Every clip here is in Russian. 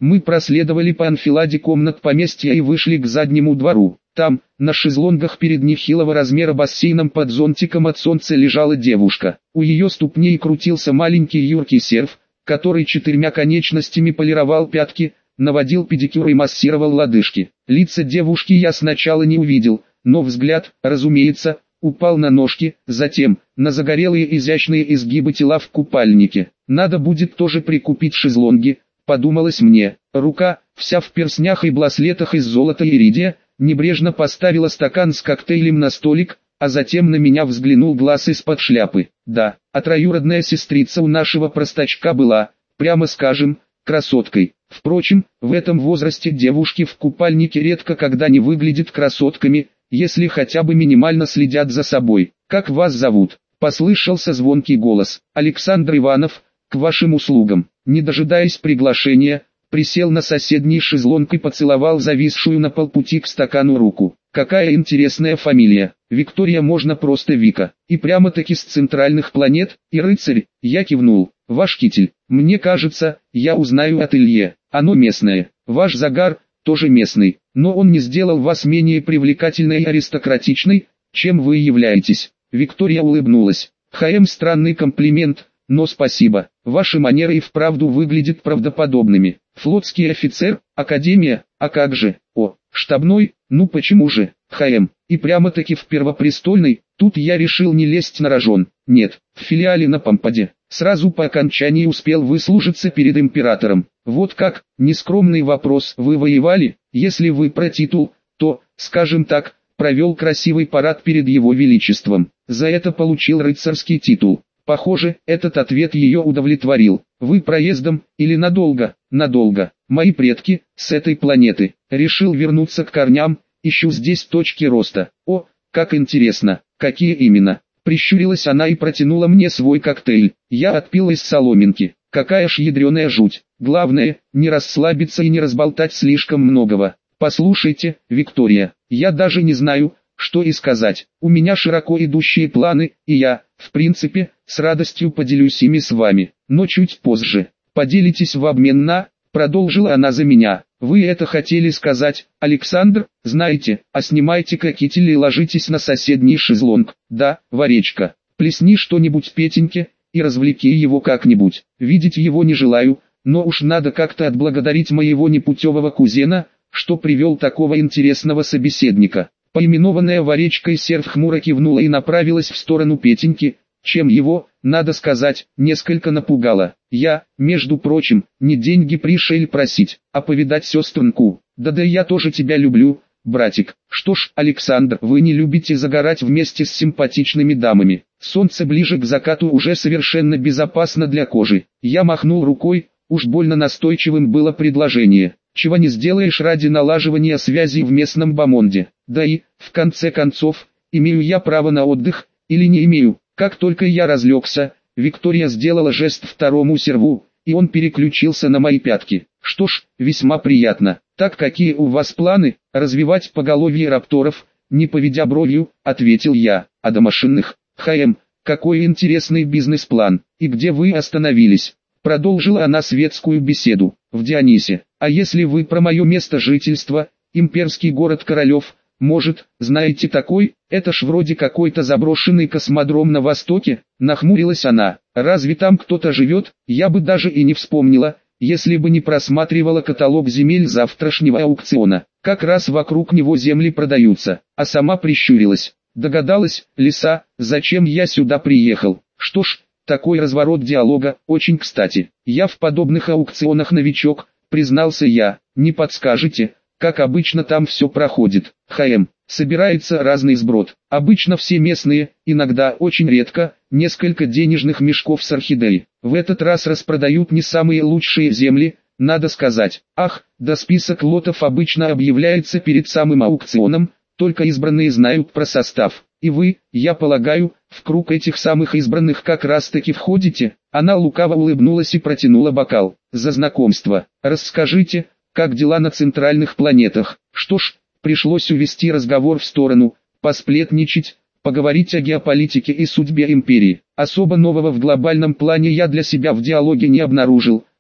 Мы проследовали по анфиладе комнат поместья и вышли к заднему двору. Там, на шезлонгах перед нехилого размера бассейном под зонтиком от солнца лежала девушка. У ее ступней крутился маленький юркий серф, который 4 конечностями полировал пятки, наводил педикюр и массировал лодыжки. Лица девушки я сначала не увидел, но взгляд, разумеется, упал на ножки, затем на загорелые изящные изгибы тела в купальнике. Надо будет тоже прикупить шезлонги, подумалось мне. Рука, вся в перстнях и браслетах из золота и иридия, небрежно поставила стакан с коктейлем на столик, а затем на меня взглянул глаз из-под шляпы. Да, а троюродная сестрица у нашего простачка была, прямо скажем, красоткой. Впрочем, в этом возрасте девушки в купальнике редко когда не выглядят красотками, если хотя бы минимально следят за собой. «Как вас зовут?» – послышался звонкий голос. «Александр Иванов, к вашим услугам». Не дожидаясь приглашения, присел на соседний шезлонг и поцеловал зависшую на полпути к стакану руку. «Какая интересная фамилия. Виктория, можно просто Вика. И прямо-таки с центральных планет, и рыцарь». Я кивнул. «Ваш китель, мне кажется, я узнаю от Илье. Оно местное. Ваш загар, тоже местный. Но он не сделал вас менее привлекательной и аристократичной, чем вы являетесь». Виктория улыбнулась. «ХМ, странный комплимент, но спасибо. Ваши манеры и вправду выглядят правдоподобными. Флотский офицер, академия, а как же? О, штабной, ну почему же? ХМ. И прямо-таки в Первопрестольной». Тут я решил не лезть на рожон. Нет, в филиале на Помпаде. Сразу по окончании успел выслужиться перед императором. Вот как, нескромный вопрос, вы воевали? Если вы про титул, то, скажем так, провел красивый парад перед его величеством. За это получил рыцарский титул. Похоже, этот ответ ее удовлетворил. Вы проездом, или надолго? Надолго. Мои предки, с этой планеты. Решил вернуться к корням, ищу здесь точки роста. О, как интересно, какие именно? Прищурилась она и протянула мне свой коктейль. Я отпил из соломинки. Какая ж ядреная жуть. Главное, не расслабиться и не разболтать слишком многого. Послушайте, Виктория, я даже не знаю, что и сказать. У меня широко идущие планы, и я, в принципе, с радостью поделюсь ими с вами. Но чуть позже. Поделитесь в обмен на... Продолжила она за меня. Вы это хотели сказать, Александр? Знаете, а снимайте-ка китель и ложитесь на соседний шезлонг. Да, Варечка, плесни что-нибудь Петеньке, и развлеки его как-нибудь. Видеть его не желаю, но уж надо как-то отблагодарить моего непутевого кузена, что привел такого интересного собеседника. Поименованная Варечкой серф хмуро кивнула и направилась в сторону Петеньки, чем его, надо сказать, несколько напугало. Я, между прочим, не деньги пришел просить, а повидать сестренку. Да я тоже тебя люблю, братик. Что ж, Александр, вы не любите загорать вместе с симпатичными дамами. Солнце ближе к закату уже совершенно безопасно для кожи. Я махнул рукой, уж больно настойчивым было предложение. Чего не сделаешь ради налаживания связей в местном бомонде. Да и, в конце концов, имею я право на отдых, или не имею. Как только я разлегся, Виктория сделала жест второму серву, и он переключился на мои пятки. Что ж, весьма приятно. Так какие у вас планы? Развивать поголовье рапторов? Не поведя бровью, ответил я. А до машинных? ХМ, какой интересный бизнес-план. И где вы остановились? Продолжила она светскую беседу. В Дионисе. А если вы про мое место жительства, имперский город Королев, может, знаете такой? Это ж вроде какой-то заброшенный космодром на востоке, нахмурилась она. Разве там кто-то живет? Я бы даже и не вспомнила, если бы не просматривала каталог земель завтрашнего аукциона. Как раз вокруг него земли продаются. А сама прищурилась. Догадалась, лиса, зачем я сюда приехал? Что ж, такой разворот диалога, очень кстати. Я в подобных аукционах новичок, признался я. Не подскажете, как обычно там все проходит? ХМ. Собирается разный сброд. Обычно все местные, иногда, очень редко, несколько денежных мешков с орхидеей. В этот раз распродают не самые лучшие земли, надо сказать. Ах, да список лотов обычно объявляется перед самым аукционом, только избранные знают про состав. И вы, я полагаю, в круг этих самых избранных как раз таки входите? Она лукаво улыбнулась и протянула бокал. За знакомство. Расскажите, как дела на центральных планетах? Что ж, пришлось увести разговор в сторону, посплетничать, поговорить о геополитике и судьбе империи. Особо нового в глобальном плане я для себя в диалоге не обнаружил,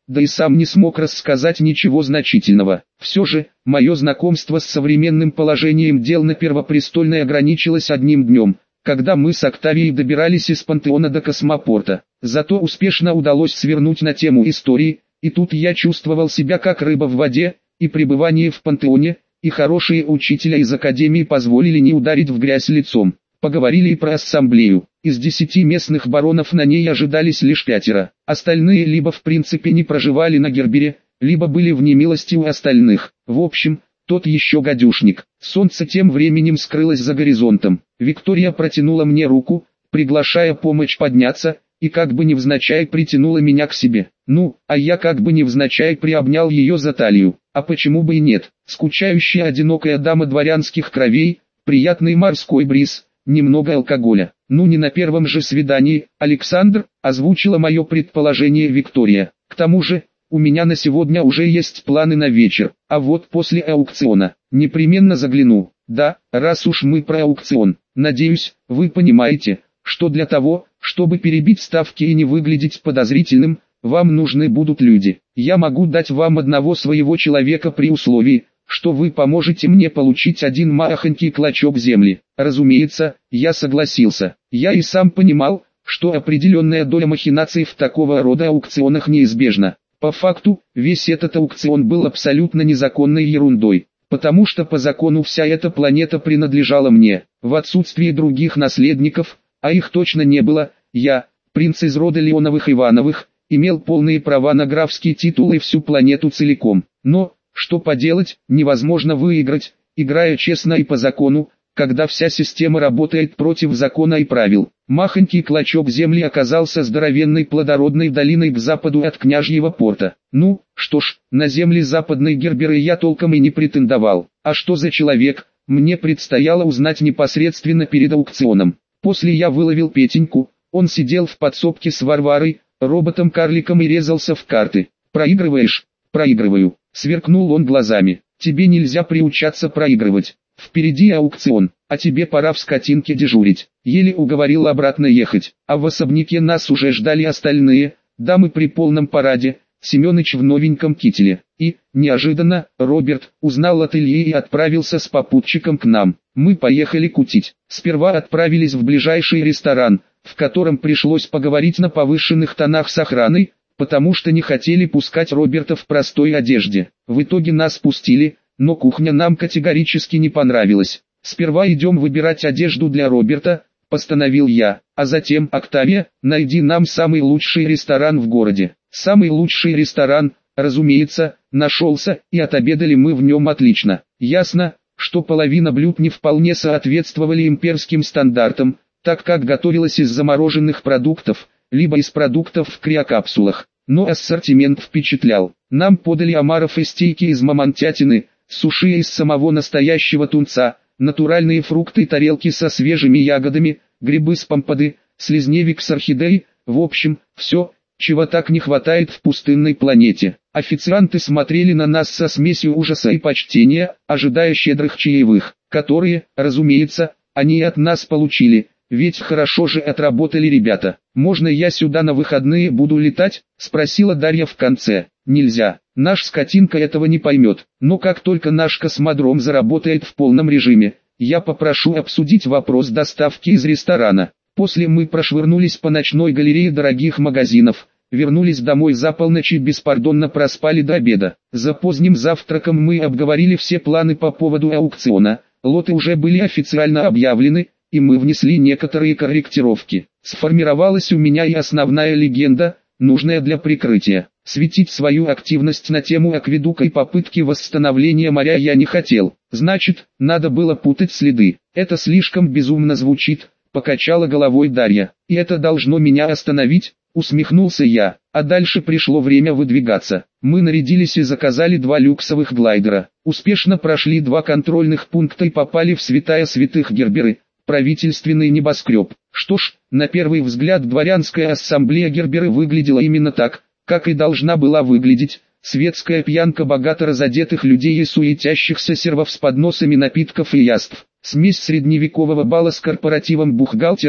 да и сам не смог рассказать ничего значительного. Все же, мое знакомство с современным положением дел на Первопрестольной ограничилось одним днем, когда мы с Октавией добирались из Пантеона до космопорта. Зато успешно удалось свернуть на тему истории, и тут я чувствовал себя как рыба в воде, и пребывание в Пантеоне, и хорошие учителя из Академии позволили не ударить в грязь лицом. Поговорили и про ассамблею. Из 10 местных баронов на ней ожидались лишь 5. Остальные либо в принципе не проживали на Гербере, либо были в немилости у остальных. В общем, тот еще гадюшник. Солнце тем временем скрылось за горизонтом. Виктория протянула мне руку, приглашая помочь подняться, и как бы невзначай притянула меня к себе. Ну, а я как бы невзначай приобнял ее за талию. А почему бы и нет? Скучающая одинокая дама дворянских кровей, приятный морской бриз, немного алкоголя. Ну не на первом же свидании, Александр, озвучила мое предположение Виктория. К тому же, у меня на сегодня уже есть планы на вечер, а вот после аукциона, непременно загляну. Да, раз уж мы про аукцион, надеюсь, вы понимаете, что для того, чтобы перебить ставки и не выглядеть подозрительным, вам нужны будут люди. Я могу дать вам одного своего человека при условии, что вы поможете мне получить один махонький клочок земли. Разумеется, я согласился. Я и сам понимал, что определенная доля махинаций в такого рода аукционах неизбежна. По факту, весь этот аукцион был абсолютно незаконной ерундой, потому что по закону вся эта планета принадлежала мне. В отсутствие других наследников, а их точно не было, я, принц из рода Леоновых-Ивановых, имел полные права на графский титул и всю планету целиком. Но, что поделать, невозможно выиграть, играя честно и по закону, когда вся система работает против закона и правил. Махонький клочок земли оказался здоровенной плодородной долиной к западу от княжьего порта. Ну, что ж, на земли западной Герберы я толком и не претендовал. А что за человек, мне предстояло узнать непосредственно перед аукционом. После я выловил Петеньку, он сидел в подсобке с Варварой, роботом-карликом и резался в карты. «Проигрываешь?» «Проигрываю», — сверкнул он глазами. «Тебе нельзя приучаться проигрывать. Впереди аукцион, а тебе пора в скотинке дежурить». Еле уговорил обратно ехать, а в особняке нас уже ждали остальные, дамы при полном параде, Семёныч в новеньком кителе. И, неожиданно, Роберт узнал ателье и отправился с попутчиком к нам. Мы поехали кутить. Сперва отправились в ближайший ресторан, в котором пришлось поговорить на повышенных тонах с охраной, потому что не хотели пускать Роберта в простой одежде. В итоге нас пустили, но кухня нам категорически не понравилась. «Сперва идем выбирать одежду для Роберта», — постановил я, «а затем, Октавия, найди нам самый лучший ресторан в городе». Самый лучший ресторан, разумеется, нашелся, и отобедали мы в нем отлично. Ясно, что половина блюд не вполне соответствовали имперским стандартам, так как готовилось из замороженных продуктов, либо из продуктов в криокапсулах. Но ассортимент впечатлял. Нам подали омаров и стейки из мамонтятины, суши из самого настоящего тунца, натуральные фрукты и тарелки со свежими ягодами, грибы с помпады, слизневик с орхидей, в общем, все, чего так не хватает в пустынной планете. Официанты смотрели на нас со смесью ужаса и почтения, ожидая щедрых чаевых, которые, разумеется, они от нас получили, ведь хорошо же отработали ребята. «Можно я сюда на выходные буду летать?» — спросила Дарья в конце. «Нельзя, наш скотинка этого не поймет, но как только наш космодром заработает в полном режиме, я попрошу обсудить вопрос доставки из ресторана». После мы прошвырнулись по ночной галерее дорогих магазинов, вернулись домой за полночь и беспардонно проспали до обеда. За поздним завтраком мы обговорили все планы по поводу аукциона, лоты уже были официально объявлены, и мы внесли некоторые корректировки. Сформировалась у меня и основная легенда, нужная для прикрытия. Светить свою активность на тему акведука и попытки восстановления моря я не хотел, значит, надо было путать следы. Это слишком безумно звучит, покачала головой Дарья. «И это должно меня остановить?» — усмехнулся я. А дальше пришло время выдвигаться. Мы нарядились и заказали 2 люксовых глайдера. Успешно прошли 2 контрольных пункта и попали в святая святых Герберы, правительственный небоскреб. Что ж, на первый взгляд дворянская ассамблея Герберы выглядела именно так, как и должна была выглядеть. Светская пьянка богато разодетых людей и суетящихся сервов с подносами напитков и яств. Смесь средневекового бала с корпоративом бухгалтеров,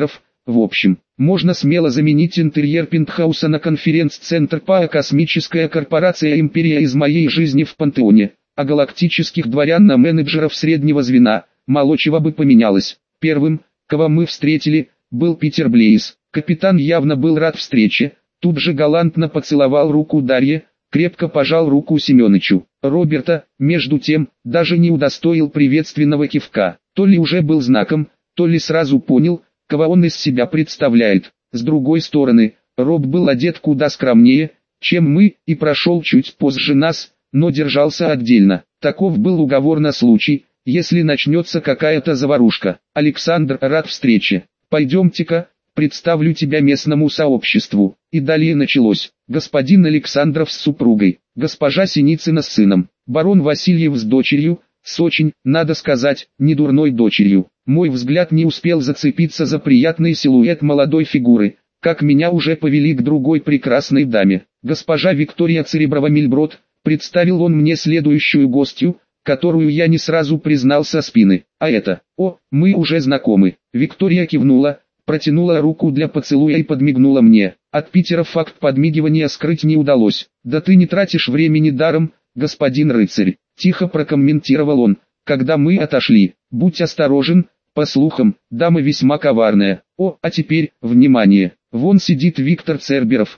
В общем, можно смело заменить интерьер пентхауса на конференц-центр ПАО «Космическая корпорация Империя» из моей жизни в Пантеоне, а галактических дворян на менеджеров среднего звена, мало чего бы поменялось. Первым, кого мы встретили, был Питер Блейз. Капитан явно был рад встрече, тут же галантно поцеловал руку Дарье, крепко пожал руку Семёнычу. Роберта, между тем, даже не удостоил приветственного кивка. То ли уже был знаком, то ли сразу понял, кого он из себя представляет. С другой стороны, Роб был одет куда скромнее, чем мы, и прошел чуть позже нас, но держался отдельно. Таков был уговор на случай, если начнется какая-то заварушка. Александр, рад встрече. Пойдемте-ка, представлю тебя местному сообществу. И далее началось. Господин Александров с супругой, госпожа Синицына с сыном, барон Васильев с дочерью, с очень, надо сказать, недурной дочерью. Мой взгляд не успел зацепиться за приятный силуэт молодой фигуры, как меня уже повели к другой прекрасной даме. Госпожа Виктория Цереброва-Мильброд, представил он мне следующую гостью, которую я не сразу признал со спины. А это, мы уже знакомы. Виктория кивнула, протянула руку для поцелуя и подмигнула мне. От Питера факт подмигивания скрыть не удалось. Да ты не тратишь времени даром, господин рыцарь. Тихо прокомментировал он, когда мы отошли. Будь осторожен, по слухам, дама весьма коварная. А теперь, внимание, вон сидит Виктор Церберов.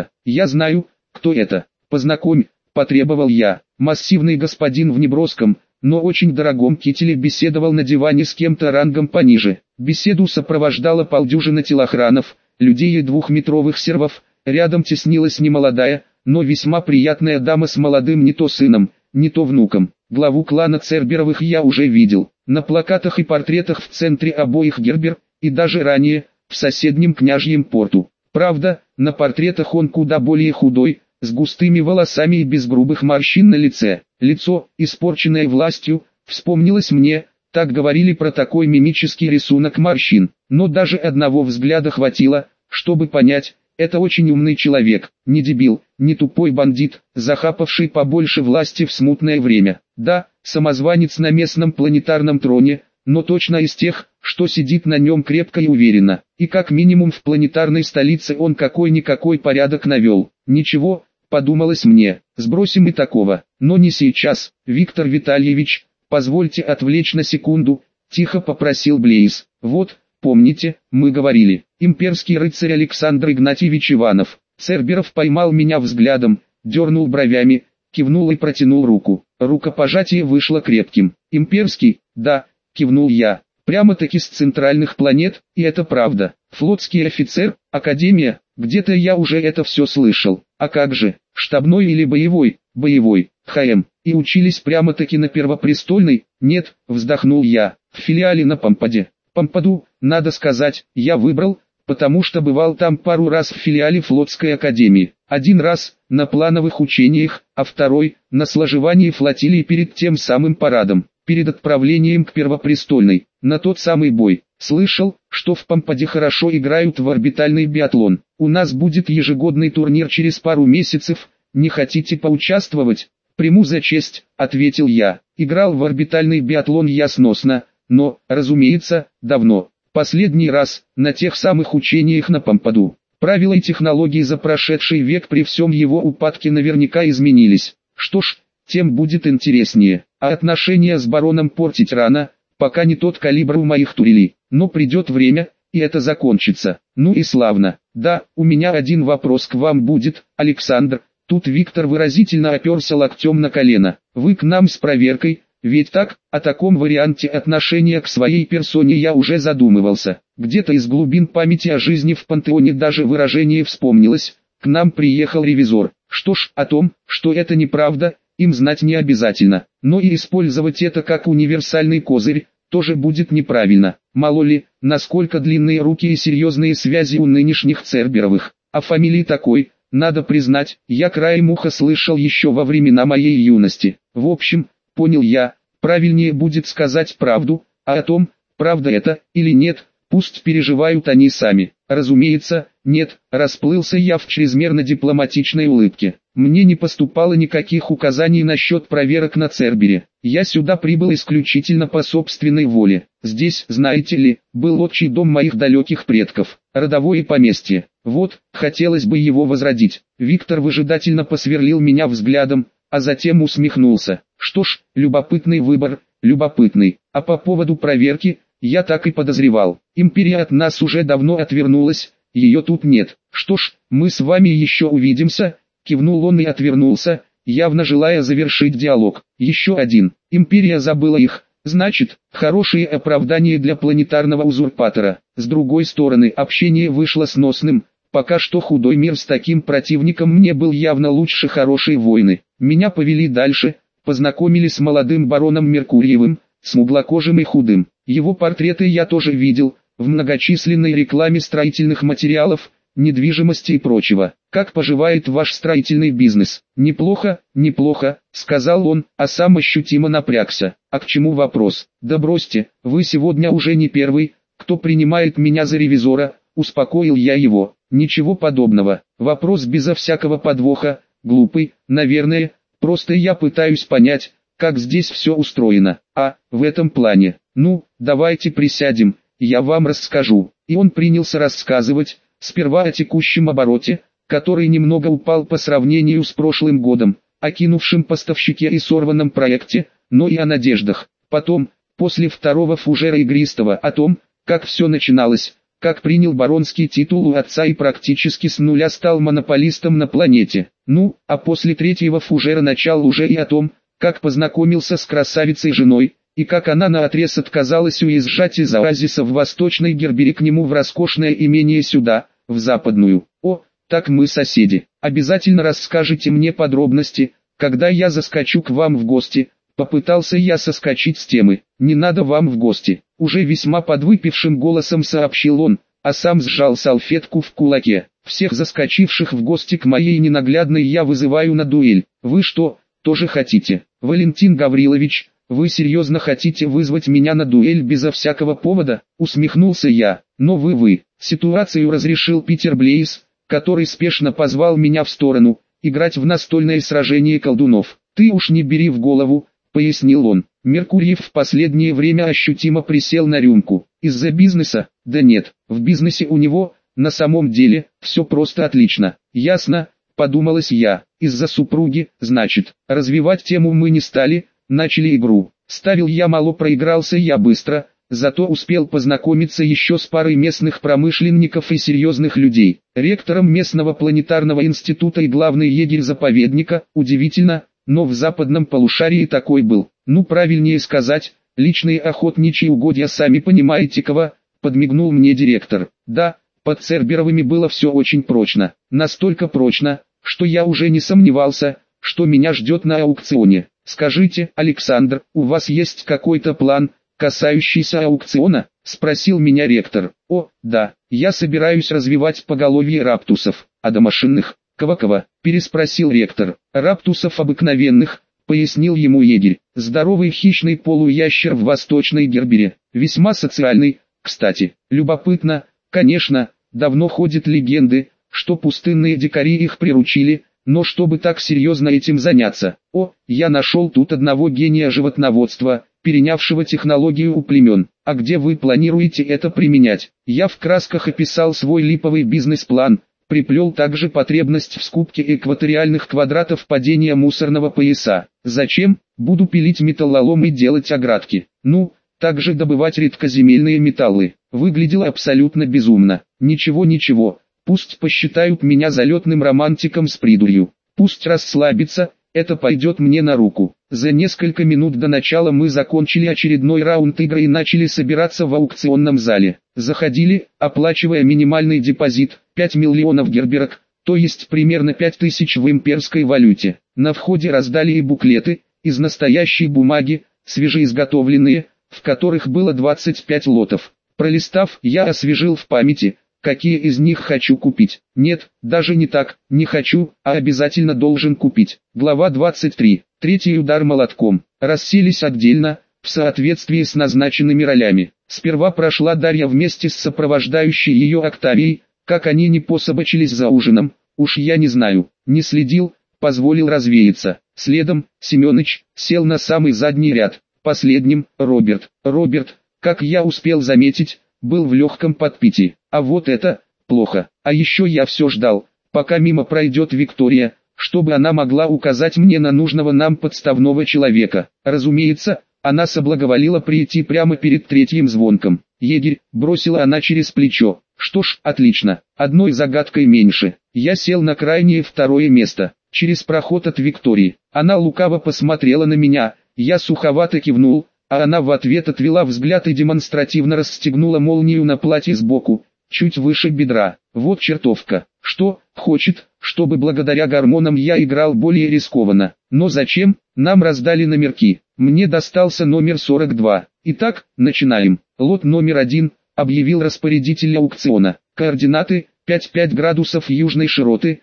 Я знаю, кто это. Познакомь, потребовал я. Массивный господин в неброском, но очень дорогом кителе беседовал на диване с кем-то рангом пониже. Беседу сопровождала полдюжины телохранов, людей и двухметровых сервов. Рядом теснилась немолодая, но весьма приятная дама с молодым не то сыном, не то внуком. Главу клана Церберовых я уже видел. На плакатах и портретах в центре обоих Гербер, и даже ранее, в соседнем княжьем порту. Правда, на портретах он куда более худой, с густыми волосами и без грубых морщин на лице. Лицо, испорченное властью, вспомнилось мне, так говорили про такой мимический рисунок морщин. Но даже одного взгляда хватило, чтобы понять, это очень умный человек, не дебил, не тупой бандит, захапавший побольше власти в смутное время. Да, самозванец на местном планетарном троне, но точно из тех, что сидит на нем крепко и уверенно. И как минимум в планетарной столице он какой-никакой порядок навел. Ничего, подумалось мне, сбросим и такого. Но не сейчас. Виктор Витальевич, позвольте отвлечь на секунду, тихо попросил Блейз. Вот, помните, мы говорили, имперский рыцарь Александр Игнатьевич Иванов. Церберов поймал меня взглядом, дернул бровями, кивнул и протянул руку. Рукопожатие вышло крепким. Имперский, да, кивнул я. Прямо-таки с центральных планет, и это правда. Флотский офицер, академия, где-то я уже это все слышал. А как же, штабной или боевой? Боевой, ХМ. И учились прямо-таки на Первопрестольной? Нет, вздохнул я, в филиале на Пампаде. Пампаду, надо сказать, я выбрал, потому что бывал там пару раз в филиале флотской академии. Один раз, на плановых учениях, а второй, на сложевании флотилии перед тем самым парадом. Перед отправлением к Первопрестольной, на тот самый бой. Слышал, что в Пампаде хорошо играют в орбитальный биатлон. У нас будет ежегодный турнир через пару месяцев, не хотите поучаствовать? Приму за честь, ответил я. Играл в орбитальный биатлон я сносно, но, разумеется, давно. Последний раз, на тех самых учениях на Пампаду. Правила и технологии за прошедший век при всем его упадке наверняка изменились. Что ж, тем будет интереснее. А отношения с бароном портить рано, пока не тот калибр у моих турелей. Но придет время, и это закончится. Ну и славно. Да, у меня один вопрос к вам будет, Александр. Тут Виктор выразительно оперся локтем на колено. Вы к нам с проверкой, ведь так? О таком варианте отношения к своей персоне я уже задумывался. Где-то из глубин памяти о жизни в Пантеоне даже выражение вспомнилось. К нам приехал ревизор. Что ж, о том, что это неправда, им знать не обязательно, но и использовать это как универсальный козырь, тоже будет неправильно. Мало ли, насколько длинные руки и серьезные связи у нынешних Церберовых. А фамилии такой, надо признать, я краем уха слышал еще во времена моей юности. В общем, понял я, правильнее будет сказать правду, а о том, правда это или нет, Пусть переживают они сами. Разумеется, нет, расплылся я в чрезмерно дипломатичной улыбке. Мне не поступало никаких указаний насчет проверок на Цербере. Я сюда прибыл исключительно по собственной воле. Здесь, знаете ли, был отчий дом моих далеких предков, родовое поместье. Вот, хотелось бы его возродить. Виктор выжидательно посверлил меня взглядом, а затем усмехнулся. Что ж, любопытный выбор, любопытный. А по поводу проверки, я так и подозревал. Империя от нас уже давно отвернулась, ее тут нет. Что ж, мы с вами еще увидимся. Кивнул он и отвернулся, явно желая завершить диалог. Еще один. Империя забыла их. Значит, хорошее оправдание для планетарного узурпатора. С другой стороны, общение вышло сносным. Пока что худой мир с таким противником мне был явно лучше хорошей войны. Меня повели дальше, познакомили с молодым бароном Меркурьевым, смуглокожим и худым. Его портреты я тоже видел, в многочисленной рекламе строительных материалов, недвижимости и прочего. Как поживает ваш строительный бизнес? Неплохо, неплохо, сказал он, а сам ощутимо напрягся. А к чему вопрос? Да бросьте, вы сегодня уже не первый, кто принимает меня за ревизора, успокоил я его. Ничего подобного, вопрос безо всякого подвоха, глупый, наверное, просто я пытаюсь понять, как здесь все устроено. А, в этом плане, ну, давайте присядем, я вам расскажу. И он принялся рассказывать, сперва о текущем обороте, который немного упал по сравнению с прошлым годом, о кинувшем поставщике и сорванном проекте, но и о надеждах. Потом, после второго фужера игристого, о том, как все начиналось, как принял баронский титул у отца и практически с нуля стал монополистом на планете. Ну, а после третьего фужера начал уже и о том, как познакомился с красавицей женой, и как она наотрез отказалась уезжать из оазиса в Восточной Гербере к нему в роскошное имение сюда, в Западную. О, так мы соседи. Обязательно расскажите мне подробности, когда я заскочу к вам в гости. Попытался я соскочить с темы. Не надо вам в гости. Уже весьма подвыпившим голосом сообщил он, а сам сжал салфетку в кулаке. Всех заскочивших в гости к моей ненаглядной я вызываю на дуэль. Вы что, тоже хотите? Валентин Гаврилович, вы серьезно хотите вызвать меня на дуэль безо всякого повода? Усмехнулся я. Но вы. Ситуацию разрешил Питер Блейз, который спешно позвал меня в сторону, играть в настольное сражение колдунов. Ты уж не бери в голову, пояснил он. Меркурьев в последнее время ощутимо присел на рюмку. Из-за бизнеса? Да нет, в бизнесе у него, на самом деле, все просто отлично. Ясно, подумалось я. Из-за супруги, значит. Развивать тему мы не стали, начали игру. Ставил я мало, проигрался я быстро, зато успел познакомиться еще с парой местных промышленников и серьезных людей. Ректором местного планетарного института и главный егерь заповедника, удивительно, но в западном полушарии такой был. Ну, правильнее сказать, личные охотничьи угодья, сами понимаете кого, подмигнул мне директор. Да, под Церберовыми было все очень прочно. Настолько прочно, что я уже не сомневался, что меня ждет на аукционе. Скажите, Александр, у вас есть какой-то план, касающийся аукциона? Спросил меня ректор. О, да, я собираюсь развивать поголовье раптусов, а домашинных? Кого-кого? Переспросил ректор. Раптусов обыкновенных, пояснил ему егерь. Здоровый хищный полуящер в Восточной Гербере. Весьма социальный, кстати. Любопытно, конечно, давно ходят легенды, что пустынные дикари их приручили, но чтобы так серьезно этим заняться. О, я нашел тут одного гения животноводства, перенявшего технологию у племен. А где вы планируете это применять? Я в красках описал свой липовый бизнес-план. Приплел также потребность в скупке экваториальных квадратов падения мусорного пояса. Зачем? Буду пилить металлолом и делать оградки. Ну, также добывать редкоземельные металлы. Выглядело абсолютно безумно. Ничего, пусть посчитают меня залетным романтиком с придурью. Пусть расслабится, это пойдет мне на руку. За несколько минут до начала мы закончили очередной раунд игры и начали собираться в аукционном зале. Заходили, оплачивая минимальный депозит, 5 миллионов герберок, то есть примерно 5000 в имперской валюте. На входе раздали и буклеты, из настоящей бумаги, свежеизготовленные, в которых было 25 лотов. Пролистав, я освежил в памяти, какие из них хочу купить. Нет, даже не так, не хочу, а обязательно должен купить. Глава 23. Третий удар молотком. Расселись отдельно, в соответствии с назначенными ролями. Сперва прошла Дарья вместе с сопровождающей ее Октавией, как они не пособачились за ужином, уж я не знаю, не следил, позволил развеяться. Следом, Семёныч, сел на самый задний ряд, последним, Роберт. Роберт, как я успел заметить, был в легком подпитии, а вот это, плохо. А еще я все ждал, пока мимо пройдет Виктория, чтобы она могла указать мне на нужного нам подставного человека. Разумеется, она соблаговолила прийти прямо перед третьим звонком. «Егерь», бросила она через плечо. «Что ж, отлично, одной загадкой меньше». Я сел на крайнее второе место, через проход от Виктории. Она лукаво посмотрела на меня, я суховато кивнул, а она в ответ отвела взгляд и демонстративно расстегнула молнию на платье сбоку, чуть выше бедра. Вот чертовка. Что, хочет, чтобы благодаря гормонам я играл более рискованно. Но зачем? Нам раздали номерки. Мне достался номер 42. Итак, начинаем. Лот номер 1, объявил распорядитель аукциона. Координаты: 5,5 градусов южной широты,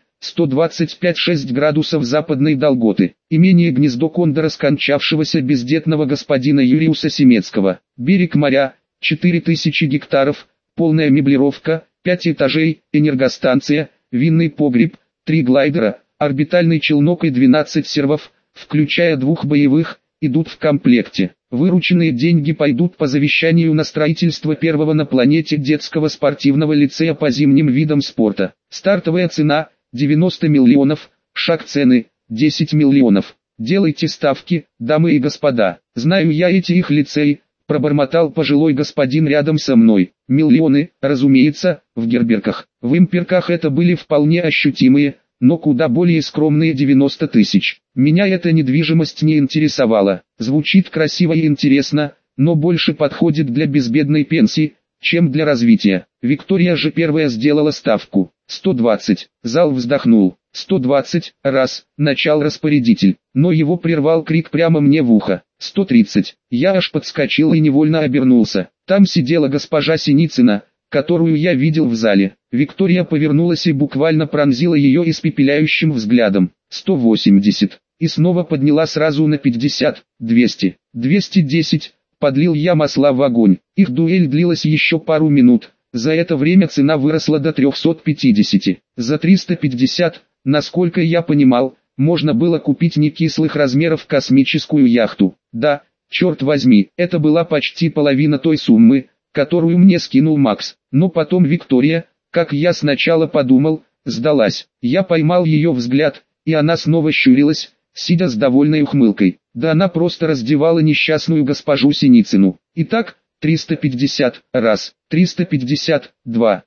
125,6 градусов западной долготы. Имение Гнездо Кондора скончавшегося бездетного господина Юриуса Семецкого. Берег моря, 4000 гектаров, полная меблировка, 5 этажей, энергостанция, винный погреб, 3 глайдера, орбитальный челнок и 12 сервов, включая 2 боевых, идут в комплекте. Вырученные деньги пойдут по завещанию на строительство первого на планете детского спортивного лицея по зимним видам спорта. Стартовая цена – 90 миллионов, шаг цены – 10 миллионов. Делайте ставки, дамы и господа. Знаю я эти их лицеи, пробормотал пожилой господин рядом со мной. Миллионы, разумеется, в герберках. В имперках это были вполне ощутимые, но куда более скромные 90 тысяч. Меня эта недвижимость не интересовала. Звучит красиво и интересно, но больше подходит для безбедной пенсии, чем для развития. Виктория же первая сделала ставку. 120. Зал вздохнул. 120, раз, начал распорядитель, но его прервал крик прямо мне в ухо. 130. Я аж подскочил и невольно обернулся. Там сидела госпожа Синицына, которую я видел в зале. Виктория повернулась и буквально пронзила ее испепеляющим взглядом. 180. И снова подняла сразу на 50. 200. 210. Подлил я масла в огонь. Их дуэль длилась еще пару минут. За это время цена выросла до 350. За 350, насколько я понимал, можно было купить некислых размеров космическую яхту. Да, черт возьми, это была почти половина той суммы, которую мне скинул Макс. Но потом Виктория, как я сначала подумал, сдалась. Я поймал ее взгляд, и она снова щурилась, сидя с довольной ухмылкой. Да она просто раздевала несчастную госпожу Синицыну. Итак, 350, раз, 350, два,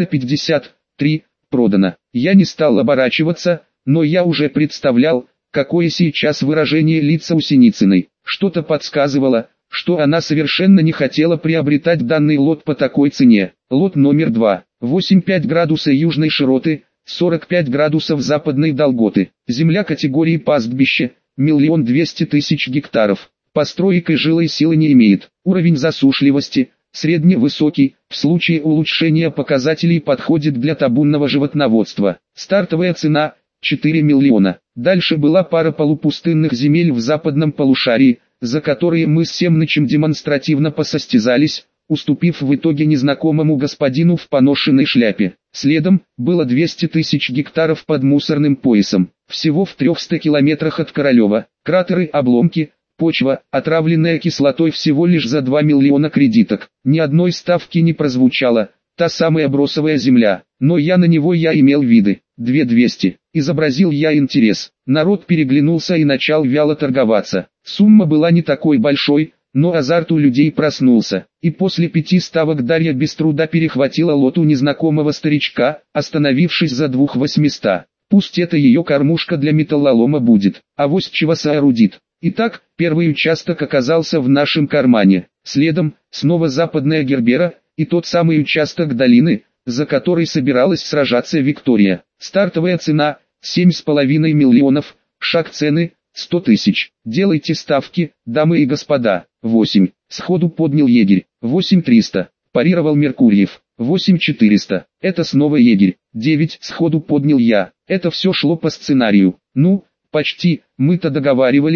353, продано. Я не стал оборачиваться, но я уже представлял, какое сейчас выражение лица у Синицыной. Что-то подсказывало, что она совершенно не хотела приобретать данный лот по такой цене. Лот номер 2, 8,5 градуса южной широты, 45 градусов западной долготы. Земля категории пастбище, 1 200 000 гектаров. Построек и жилой силы не имеет. Уровень засушливости, средневысокий, в случае улучшения показателей подходит для табунного животноводства. Стартовая цена – 4 миллиона. Дальше была пара полупустынных земель в западном полушарии, за которые мы с Семнычем демонстративно посостязались, уступив в итоге незнакомому господину в поношенной шляпе. Следом было 200 000 гектаров под мусорным поясом. Всего в 300 километрах от Королева. Кратеры, обломки, почва, отравленная кислотой всего лишь за 2 миллиона кредиток. Ни одной ставки не прозвучало, та самая бросовая земля, но я на него имел виды. 2200. Изобразил я интерес. Народ переглянулся и начал вяло торговаться. Сумма была не такой большой, но азарт у людей проснулся. И после 5 ставок Дарья без труда перехватила лот у незнакомого старичка, остановившись за 2800. Пусть это ее кормушка для металлолома будет, авось чего соорудит. Итак, первый участок оказался в нашем кармане. Следом, снова западная Гербера, и тот самый участок долины, за который собиралась сражаться Виктория. Стартовая цена – 7,5 миллионов, шаг цены – 100 тысяч. Делайте ставки, дамы и господа. 8. Сходу поднял егерь. 8300. Парировал Меркурьев. 8400. Это снова егерь. 9. Сходу поднял я. Это все шло по сценарию. Ну, почти, мы-то договаривались,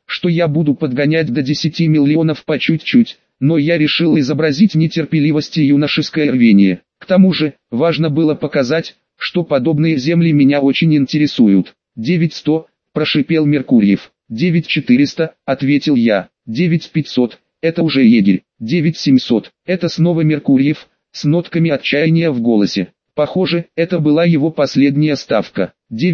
что я буду подгонять до 10 миллионов по чуть-чуть, но я решил изобразить нетерпеливость и юношеское рвение. К тому же, важно было показать, что подобные земли меня очень интересуют. 9100, прошипел Меркурьев. 9400, ответил я. 9500, это уже егерь. 9700, это снова Меркурьев, с нотками отчаяния в голосе. Похоже, это была его последняя ставка.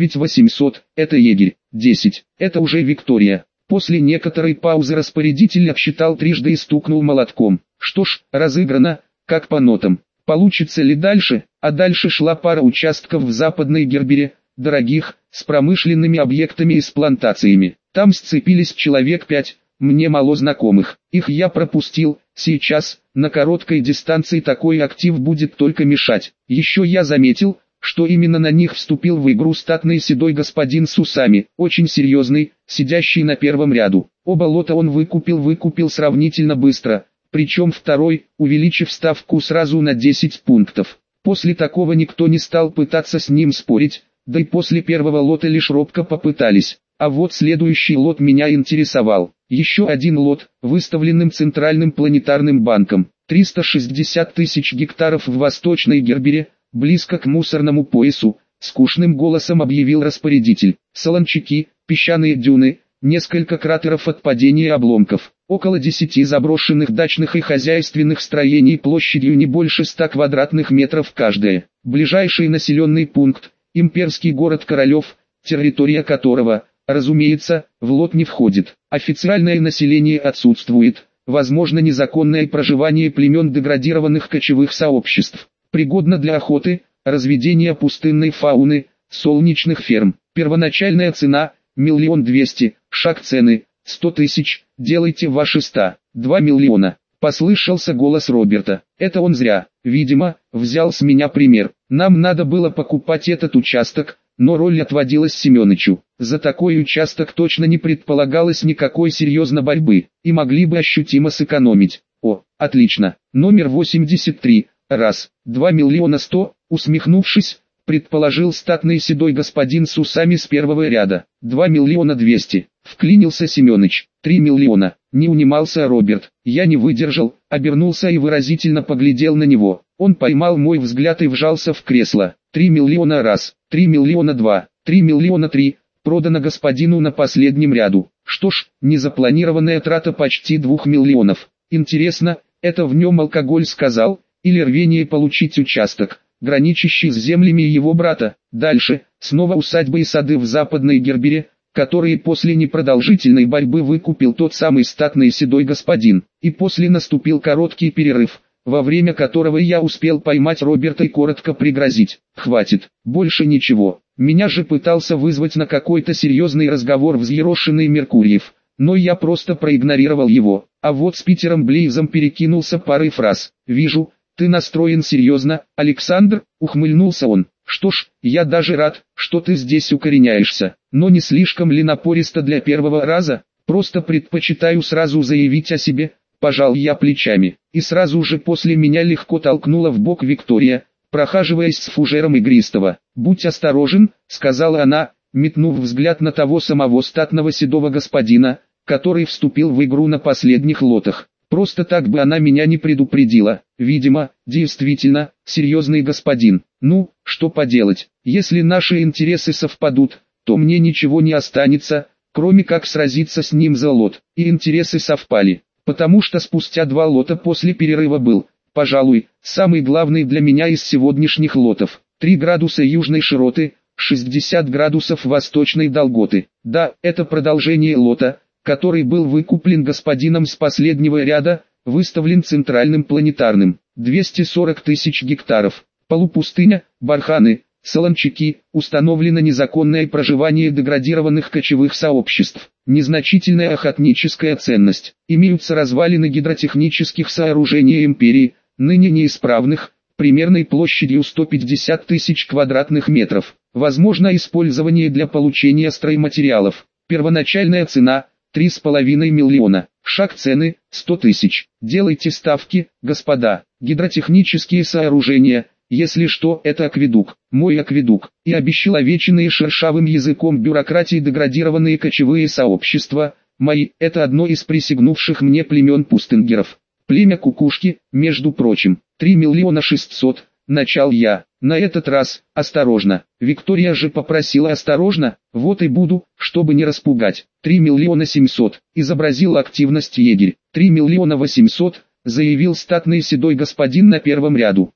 9800, это егерь. 10, это уже Виктория. После некоторой паузы распорядитель отсчитал трижды и стукнул молотком. Что ж, разыграно, как по нотам. Получится ли дальше? А дальше шла пара участков в Западной Гербере, дорогих, с промышленными объектами и с плантациями. Там сцепились человек 5, мне мало знакомых. Их я пропустил, сейчас, на короткой дистанции такой актив будет только мешать. Еще я заметил, что именно на них вступил в игру статный седой господин с усами, очень серьезный, сидящий на первом ряду. Оба лота он выкупил сравнительно быстро, причем второй, увеличив ставку сразу на 10 пунктов. После такого никто не стал пытаться с ним спорить, да и после первого лота лишь робко попытались. А вот следующий лот меня интересовал. Еще один лот, выставленным Центральным планетарным банком. 360 тысяч гектаров в Восточной Гербере, близко к мусорному поясу, скучным голосом объявил распорядитель. Солончаки, песчаные дюны, несколько кратеров от падения обломков, около 10 заброшенных дачных и хозяйственных строений площадью не больше 100 квадратных метров каждое. Ближайший населенный пункт, имперский город Королев, территория которого, разумеется, в лот не входит. Официальное население отсутствует, возможно незаконное проживание племен деградированных кочевых сообществ. Пригодно для охоты, разведения пустынной фауны, солнечных ферм. Первоначальная цена – 1 200 000, шаг цены – 100 тысяч, делайте ваши 100, 2 миллиона. Послышался голос Роберта. Это он зря, видимо, взял с меня пример. Нам надо было покупать этот участок, но роль отводилась Семёнычу. За такой участок точно не предполагалось никакой серьезной борьбы, и могли бы ощутимо сэкономить. О, отлично. Номер 83, раз, 2 миллиона 100, усмехнувшись, предположил статный седой господин с усами с первого ряда. 2 миллиона 200, вклинился Семёныч. 3 миллиона, не унимался Роберт. Я не выдержал, обернулся и выразительно поглядел на него. Он поймал мой взгляд и вжался в кресло. 3 миллиона раз, 3 миллиона 2, 3 миллиона 3, продано господину на последнем ряду. Что ж, незапланированная трата почти 2 миллионов. Интересно, это в нем алкоголь сказал, или рвение получить участок, граничащий с землями его брата. Дальше, снова усадьбы и сады в Западной Гербере, которые после непродолжительной борьбы выкупил тот самый статный седой господин. И после наступил короткий перерыв, во время которого я успел поймать Роберта и коротко пригрозить: «Хватит, больше ничего». Меня же пытался вызвать на какой-то серьезный разговор взъерошенный Меркурьев, но я просто проигнорировал его. А вот с Питером Блейзом перекинулся парой фраз. «Вижу, ты настроен серьезно, Александр», — ухмыльнулся он. «Что ж, я даже рад, что ты здесь укореняешься, но не слишком ли напористо для первого раза? Просто предпочитаю сразу заявить о себе», — пожал я плечами. И сразу же после меня легко толкнула в бок Виктория, прохаживаясь с фужером игристого. «Будь осторожен», — сказала она, метнув взгляд на того самого статного седого господина, который вступил в игру на последних лотах. Просто так бы она меня не предупредила. Видимо, действительно, серьезный господин. Ну, что поделать, если наши интересы совпадут, то мне ничего не останется, кроме как сразиться с ним за лот. И интересы совпали, потому что спустя 2 лота после перерыва был, пожалуй, самый главный для меня из сегодняшних лотов. 3 градуса южной широты, 60 градусов восточной долготы. Да, это продолжение лота, который был выкуплен господином с последнего ряда, выставлен Центральным планетарным. 240 тысяч гектаров. Полупустыня, барханы, солончаки, установлено незаконное проживание деградированных кочевых сообществ. Незначительная охотническая ценность. Имеются развалины гидротехнических сооружений империи, ныне неисправных, примерной площадью 150 тысяч квадратных метров. Возможно использование для получения стройматериалов. Первоначальная цена – 3,5 миллиона. Шаг цены – 100 тысяч. Делайте ставки, господа. Гидротехнические сооружения, если что, это акведук, мой акведук. И обесчеловеченные шершавым языком бюрократии деградированные кочевые сообщества, Мои – это одно из присягнувших мне племен пустынгеров. Племя Кукушки, между прочим, 3 600 000, начал я. На этот раз, осторожно. Виктория же попросила осторожно, вот и буду, чтобы не распугать. 3 700 000, изобразил активность егерь. 3 800 000, заявил статный седой господин на первом ряду.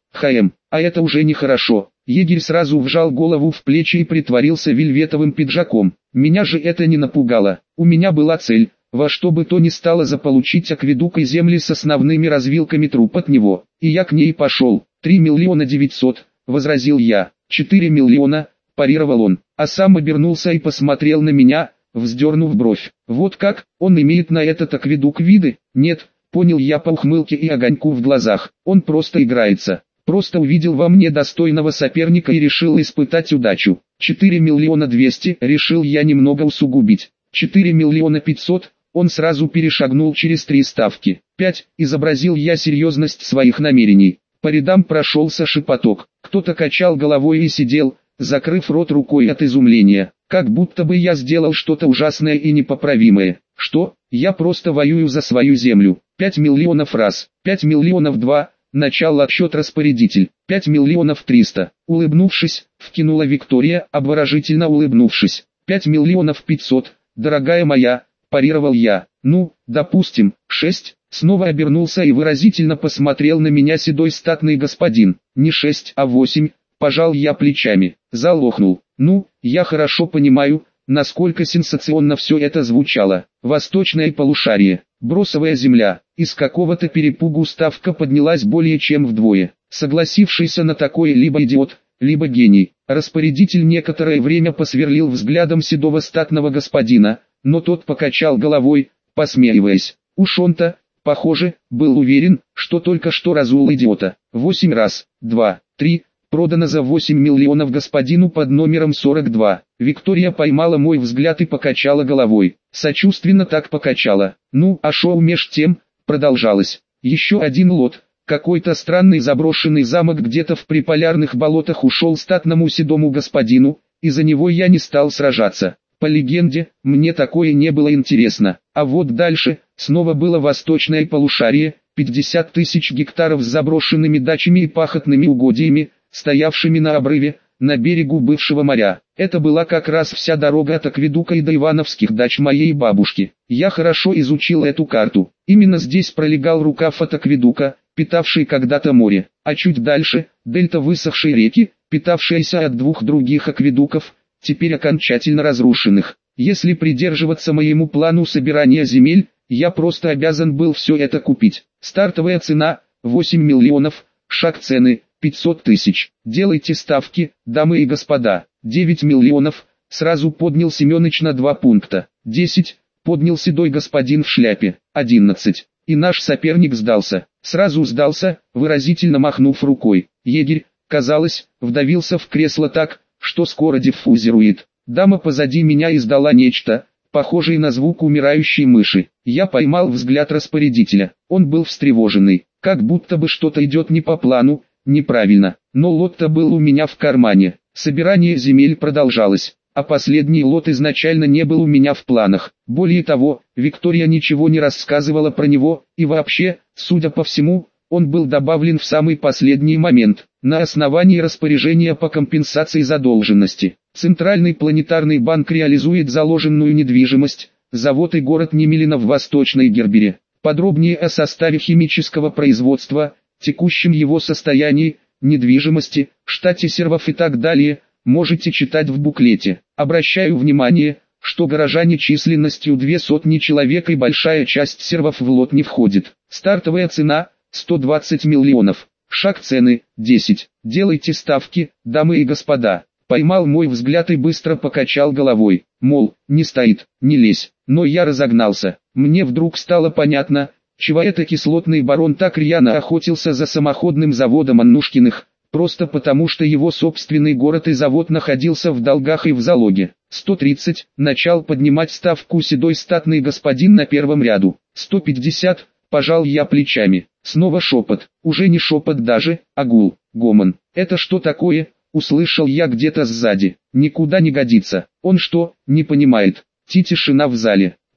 А это уже нехорошо. Егерь сразу вжал голову в плечи и притворился вельветовым пиджаком. Меня же это не напугало. У меня была цель, во что бы то ни стало заполучить акведук и земли с основными развилками труб от него. И я к ней пошел. 3 900 000, возразил я. 4 миллиона, парировал он, а сам обернулся и посмотрел на меня, вздернув бровь. Вот как, он имеет на этот акведук виды? Нет, понял я по ухмылке и огоньку в глазах. Он просто играется. Просто увидел во мне достойного соперника и решил испытать удачу. 4 200 000, решил я немного усугубить. 4 500 000, он сразу перешагнул через 3 ставки. 5, изобразил я серьезность своих намерений. По рядам прошелся шепоток. Кто-то качал головой и сидел, закрыв рот рукой от изумления. Как будто бы я сделал что-то ужасное и непоправимое. Что? Я просто воюю за свою землю. 5 миллионов раз. 5 миллионов два. Начал отсчет распорядитель. 5 300 000. Улыбнувшись, вкинула Виктория, обворожительно улыбнувшись. 5 500 000, дорогая моя, парировал я. Ну, допустим, 6. Снова обернулся и выразительно посмотрел на меня седой статный господин. Не 6, а 8, пожал я плечами. Зал охнул. Ну, я хорошо понимаю, насколько сенсационно все это звучало. Восточное полушарие, бросовая земля. Из какого-то перепугу ставка поднялась более чем вдвое. Согласившийся на такое либо идиот, либо гений. Распорядитель некоторое время посверлил взглядом седого статного господина, но тот покачал головой, посмеиваясь. Уж он-то, похоже, был уверен, что только что разул идиота. 8 раз, 2, 3, продано за 8 миллионов господину под номером 42. Виктория поймала мой взгляд и покачала головой. Сочувственно так покачала. Ну, а шоу меж тем продолжалось. Еще один лот. Какой-то странный заброшенный замок где-то в приполярных болотах ушел статному седому господину, и за него я не стал сражаться. По легенде, мне такое не было интересно. А вот дальше, снова было восточное полушарие, 50 000 гектаров с заброшенными дачами и пахотными угодьями, стоявшими на обрыве, на берегу бывшего моря. Это была как раз вся дорога от акведука и до ивановских дач моей бабушки. Я хорошо изучил эту карту. Именно здесь пролегал рукав от акведука, питавший когда-то море, а чуть дальше – дельта высохшей реки, питавшаяся от двух других акведуков, теперь окончательно разрушенных. Если придерживаться моему плану собирания земель, я просто обязан был все это купить. Стартовая цена – 8 миллионов, шаг цены – 500 000. Делайте ставки, дамы и господа. 9 миллионов, сразу поднял Семёныч на 2 пункта. 10, поднял седой господин в шляпе. 11. И наш соперник сдался. Сразу сдался, выразительно махнув рукой. Егерь, казалось, вдавился в кресло так, что скоро диффузирует. Дама позади меня издала нечто, похожее на звук умирающей мыши. Я поймал взгляд распорядителя. Он был встревоженный, как будто бы что-то идет не по плану, неправильно. Но лот-то был у меня в кармане. Собирание земель продолжалось, а последний лот изначально не был у меня в планах. Более того, Виктория ничего не рассказывала про него, и вообще, судя по всему, он был добавлен в самый последний момент, на основании распоряжения по компенсации задолженности. Центральный планетарный банк реализует заложенную недвижимость, завод и город Немелино в Восточной Гербере. Подробнее о составе химического производства, текущем его состоянии, недвижимости, штате сервов и так далее, можете читать в буклете. Обращаю внимание, что горожане численностью 200 человек и большая часть сервов в лот не входит. Стартовая цена – 120 миллионов. Шаг цены – 10. Делайте ставки, дамы и господа. Поймал мой взгляд и быстро покачал головой. Мол, не стоит, не лезь. Но я разогнался. Мне вдруг стало понятно, чего это кислотный барон так рьяно охотился за самоходным заводом Аннушкиных, просто потому что его собственный город и завод находился в долгах и в залоге. 130, начал поднимать ставку седой статный господин на первом ряду. 150, пожал я плечами. Снова шепот, уже не шепот даже, а гул, гомон. Это что такое? Услышал я где-то сзади. Никуда не годится. Он что, не понимает? Тишина в зале.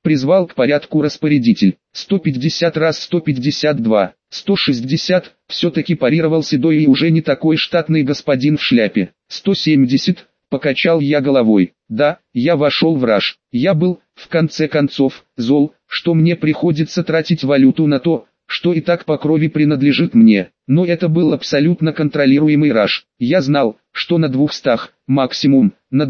призвал к порядку распорядитель. 150 раз 152, 160, все-таки парировал седой и уже не такой штатный господин в шляпе. 170, покачал я головой. Да, я вошел в раж. Я был, в конце концов, зол, что мне приходится тратить валюту на то, что и так по крови принадлежит мне. Но это был абсолютно контролируемый раж. Я знал, что на 200, максимум, на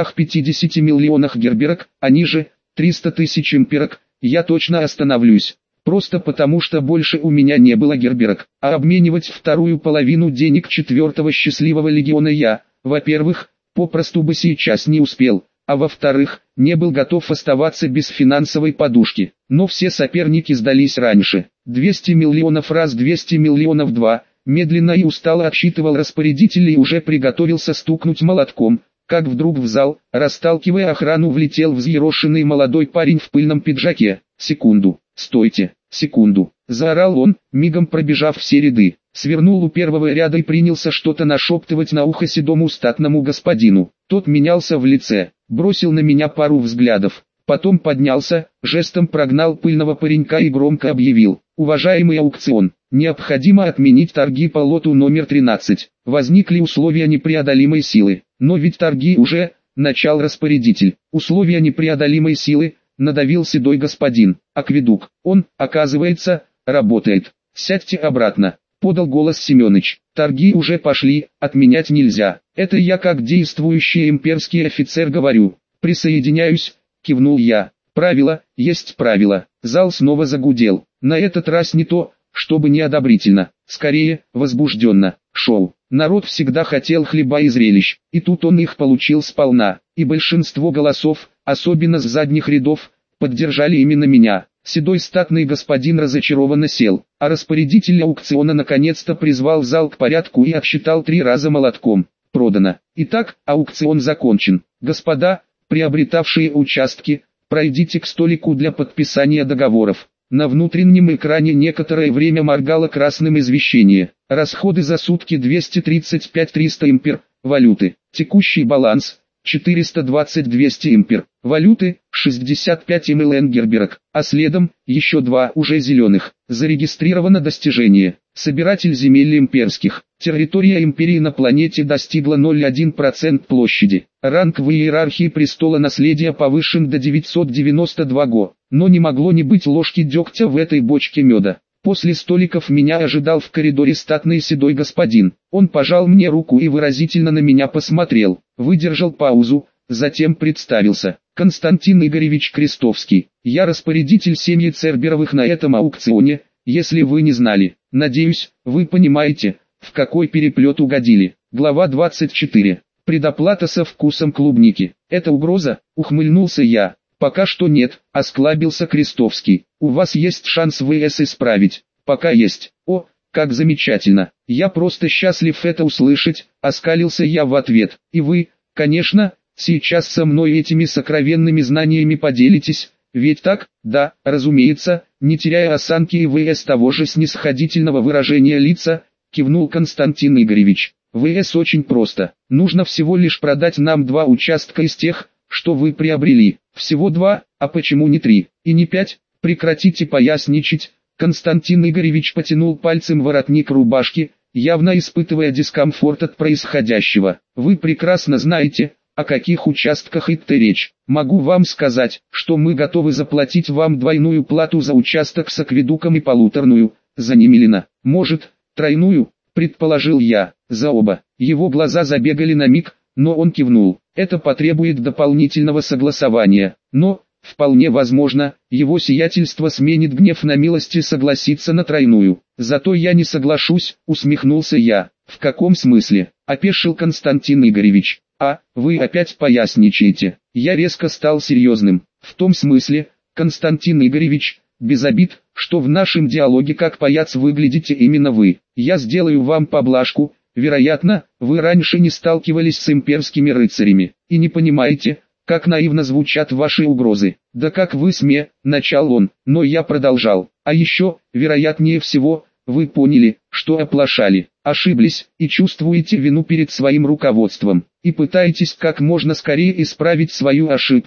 250 миллионах герберок, а ниже, 300 тысяч имперок, я точно остановлюсь. Просто потому что больше у меня не было герберок, а обменивать вторую половину денег 4-го счастливого легиона я, во-первых, попросту бы сейчас не успел, а во-вторых, не был готов оставаться без финансовой подушки. Но все соперники сдались раньше. 200 миллионов раз 200 миллионов 2, медленно и устало отсчитывал распорядитель и уже приготовился стукнуть молотком, как вдруг в зал, расталкивая охрану, влетел взъерошенный молодой парень в пыльном пиджаке. «Секунду, стойте, секунду!» — заорал он, мигом пробежав все ряды. Свернул у первого ряда и принялся что-то нашептывать на ухо седому статному господину. Тот менялся в лице, бросил на меня пару взглядов, потом поднялся, жестом прогнал пыльного паренька и громко объявил: «Уважаемый аукцион, необходимо отменить торги по лоту номер 13. Возникли условия непреодолимой силы». «Но ведь торги уже», — начал распорядитель. «Условия непреодолимой силы», — надавил седой господин. «Акведук, он, оказывается, работает. Сядьте обратно», — подал голос Семёныч. «Торги уже пошли, отменять нельзя. Это я как действующий имперский офицер говорю». «Присоединяюсь», — кивнул я. «Правило, есть правило». Зал снова загудел. На этот раз не то, чтобы неодобрительно, скорее, возбужденно. Шоу. Народ всегда хотел хлеба и зрелищ, и тут он их получил сполна, и большинство голосов, особенно с задних рядов, поддержали именно меня. Седой статный господин разочарованно сел, а распорядитель аукциона наконец-то призвал зал к порядку и отсчитал 3 раза молотком. Продано. Итак, аукцион закончен. Господа, приобретавшие участки, пройдите к столику для подписания договоров. На внутреннем экране некоторое время моргало красным извещение. Расходы за сутки 235-300 импер, валюты. Текущий баланс 420-200 импер, валюты 65 млн герберок, а следом еще 2 уже зеленых. Зарегистрировано достижение. Собиратель земель имперских. Территория империи на планете достигла 0,1% площади. Ранг в иерархии престола наследия повышен до 992 го. Но не могло не быть ложки дегтя в этой бочке меда. После столиков меня ожидал в коридоре статный седой господин. Он пожал мне руку и выразительно на меня посмотрел. Выдержал паузу, затем представился. Константин Игоревич Крестовский. Я распорядитель семьи Церберовых на этом аукционе, если вы не знали. Надеюсь, вы понимаете, в какой переплет угодили. Глава 24. Предоплата со вкусом клубники. Это угроза? Ухмыльнулся я. Пока что нет, осклабился Крестовский. У вас есть шанс ВС исправить. Пока есть. О, как замечательно. Я просто счастлив это услышать, оскалился я в ответ. И вы, конечно, сейчас со мной этими сокровенными знаниями поделитесь, ведь так? Да, разумеется, не теряя осанки и ВС того же снисходительного выражения лица, кивнул Константин Игоревич. ВС очень просто. Нужно всего лишь продать нам 2 участка из тех, что вы приобрели. Всего 2, а почему не 3, и не 5? Прекратите поясничать. Константин Игоревич потянул пальцем воротник рубашки, явно испытывая дискомфорт от происходящего. Вы прекрасно знаете, о каких участках идет речь. Могу вам сказать, что мы готовы заплатить вам двойную плату за участок с акведуком и полуторную, за Немелина. Может, тройную, предположил я, за оба. Его глаза забегали на миг, но он кивнул. Это потребует дополнительного согласования, но, вполне возможно, его сиятельство сменит гнев на милость и согласится на тройную. Зато я не соглашусь, усмехнулся я. В каком смысле? Опешил Константин Игоревич. А, вы опять поясничаете. Я резко стал серьезным. В том смысле, Константин Игоревич, без обид, что в нашем диалоге как паяц выглядите именно вы. Я сделаю вам поблажку. Вероятно, вы раньше не сталкивались с имперскими рыцарями, и не понимаете, как наивно звучат ваши угрозы. Да как вы начал он, но я продолжал. А еще, вероятнее всего, вы поняли, что оплошали, ошиблись, и чувствуете вину перед своим руководством, и пытаетесь как можно скорее исправить свою ошибку,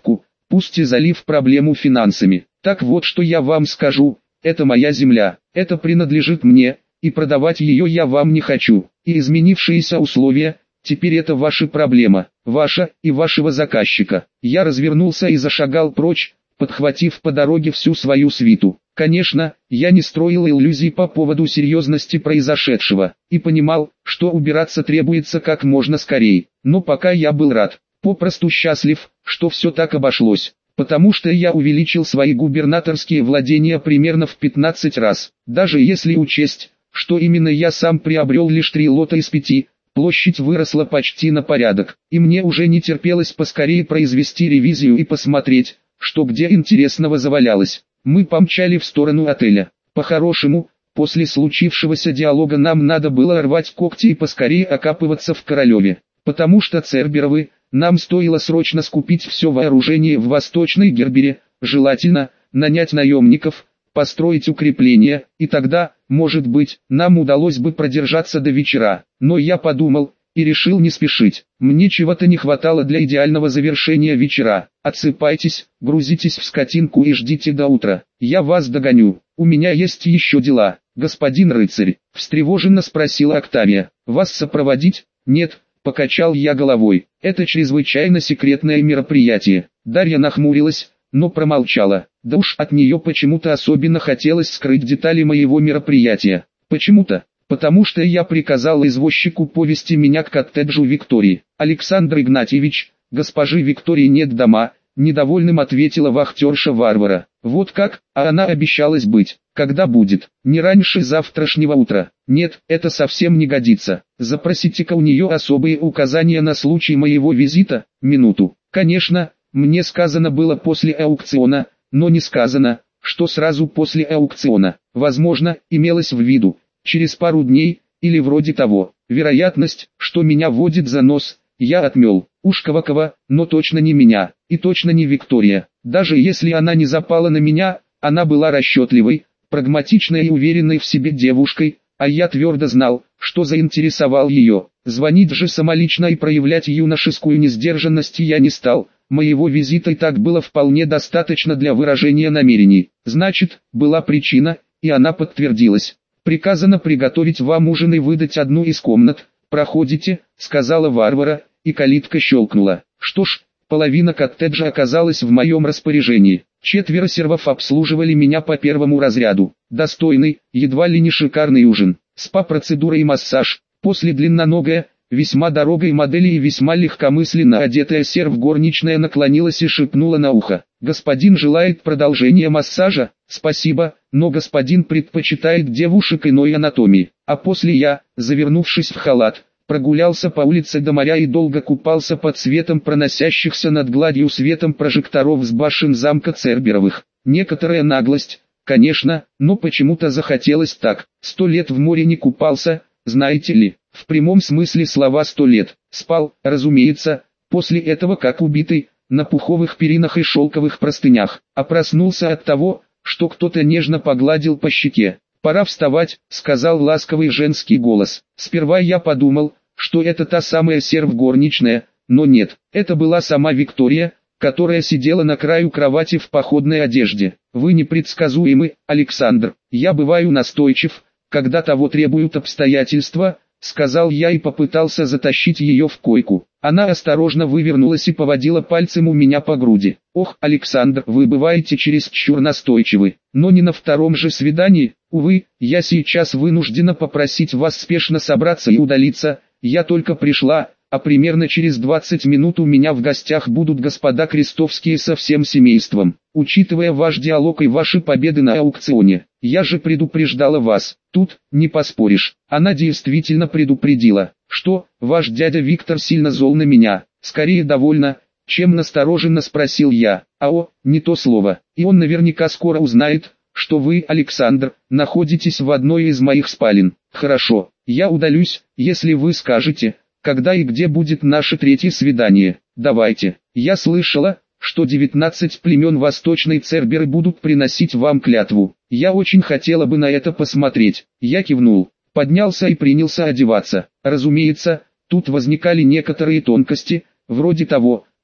пусть и залив проблему финансами. Так вот что я вам скажу, это моя земля, это принадлежит мне, и продавать ее я вам не хочу. И изменившиеся условия, теперь это ваша проблема, ваша и вашего заказчика. Я развернулся и зашагал прочь, подхватив по дороге всю свою свиту. Конечно, я не строил иллюзий по поводу серьезности произошедшего, и понимал, что убираться требуется как можно скорее. Но пока я был рад, попросту счастлив, что все так обошлось, потому что я увеличил свои губернаторские владения примерно в 15 раз. Даже если учесть, что именно я сам приобрел лишь 3 лота из 5, площадь выросла почти на порядок, и мне уже не терпелось поскорее произвести ревизию и посмотреть, что где интересного завалялось. Мы помчали в сторону отеля. По-хорошему, после случившегося диалога нам надо было рвать когти и поскорее окапываться в Королеве, потому что Церберовы, нам стоило срочно скупить все вооружение в Восточной Гербере, желательно нанять наемников, построить укрепления, и тогда, может быть, нам удалось бы продержаться до вечера. Но я подумал и решил не спешить. Мне чего-то не хватало для идеального завершения вечера. Отсыпайтесь, грузитесь в скотинку и ждите до утра. Я вас догоню. У меня есть еще дела. Господин рыцарь, встревоженно спросила Октавия. Вас сопроводить? Нет, покачал я головой. Это чрезвычайно секретное мероприятие. Дарья нахмурилась, но промолчала. Да уж от нее почему-то особенно хотелось скрыть детали моего мероприятия. Почему-то. Потому что я приказал извозчику повести меня к коттеджу Виктории. Александр Игнатьевич, госпожи Виктории нет дома, недовольным ответила вахтерша Варвара. Вот как, а она обещалась быть. Когда будет? Не раньше завтрашнего утра. Нет, это совсем не годится. Запросите-ка у нее особые указания на случай моего визита. Минуту. Конечно, мне сказано было после аукциона, но не сказано, что сразу после аукциона. Возможно, имелось в виду через пару дней, или вроде того. Вероятность, что меня водит за нос, я отмел. Уж кого-кого, но точно не меня, и точно не Виктория. Даже если она не запала на меня, она была расчетливой, прагматичной и уверенной в себе девушкой, а я твердо знал, что заинтересовал ее. Звонить же самолично и проявлять юношескую несдержанность я не стал. Моего визита и так было вполне достаточно для выражения намерений. Значит, была причина, и она подтвердилась. Приказано приготовить вам ужин и выдать одну из комнат. Проходите, сказала Варвара, и калитка щелкнула. Что ж, половина коттеджа оказалась в моем распоряжении. 4 сервов обслуживали меня по первому разряду. Достойный, едва ли не шикарный ужин. Спа-процедура и массаж. После длинноногая, весьма дорогой модели и весьма легкомысленно одетая серв-горничная наклонилась и шепнула на ухо. «Господин желает продолжения массажа? Спасибо, но господин предпочитает девушек иной анатомии». А после я, завернувшись в халат, прогулялся по улице до моря и долго купался под светом проносящихся над гладью светом прожекторов с башен замка Церберовых. Некоторая наглость, конечно, но почему-то захотелось так. 100 лет в море не купался, знаете ли. В прямом смысле слова 100 лет. Спал, разумеется, после этого как убитый, на пуховых перинах и шелковых простынях. А проснулся от того, что кто-то нежно погладил по щеке. «Пора вставать», — сказал ласковый женский голос. Сперва я подумал, что это та самая серв-горничная, но нет, это была сама Виктория, которая сидела на краю кровати в походной одежде. «Вы непредсказуемы, Александр. Я бываю настойчив, когда того требуют обстоятельства», — сказал я и попытался затащить ее в койку. Она осторожно вывернулась и поводила пальцем у меня по груди. «Ох, Александр, вы бываете чересчур настойчивы, но не на втором же свидании. Увы, я сейчас вынуждена попросить вас спешно собраться и удалиться. Я только пришла, а примерно через 20 минут у меня в гостях будут господа Крестовские со всем семейством. Учитывая ваш диалог и ваши победы на аукционе, я же предупреждала вас. Тут, не поспоришь». Она действительно предупредила, что ваш дядя Виктор сильно зол на меня. Скорее довольно, чем настороженно спросил я. Не то слово. И он наверняка скоро узнает, что вы, Александр, находитесь в одной из моих спален. Хорошо, я удалюсь, если вы скажете, когда и где будет наше третье свидание. Давайте. Я слышала, что 19 племен Восточной Церберы будут приносить вам клятву. Я очень хотела бы на это посмотреть. Я кивнул, поднялся и принялся одеваться. Разумеется, тут возникали некоторые тонкости, вроде того,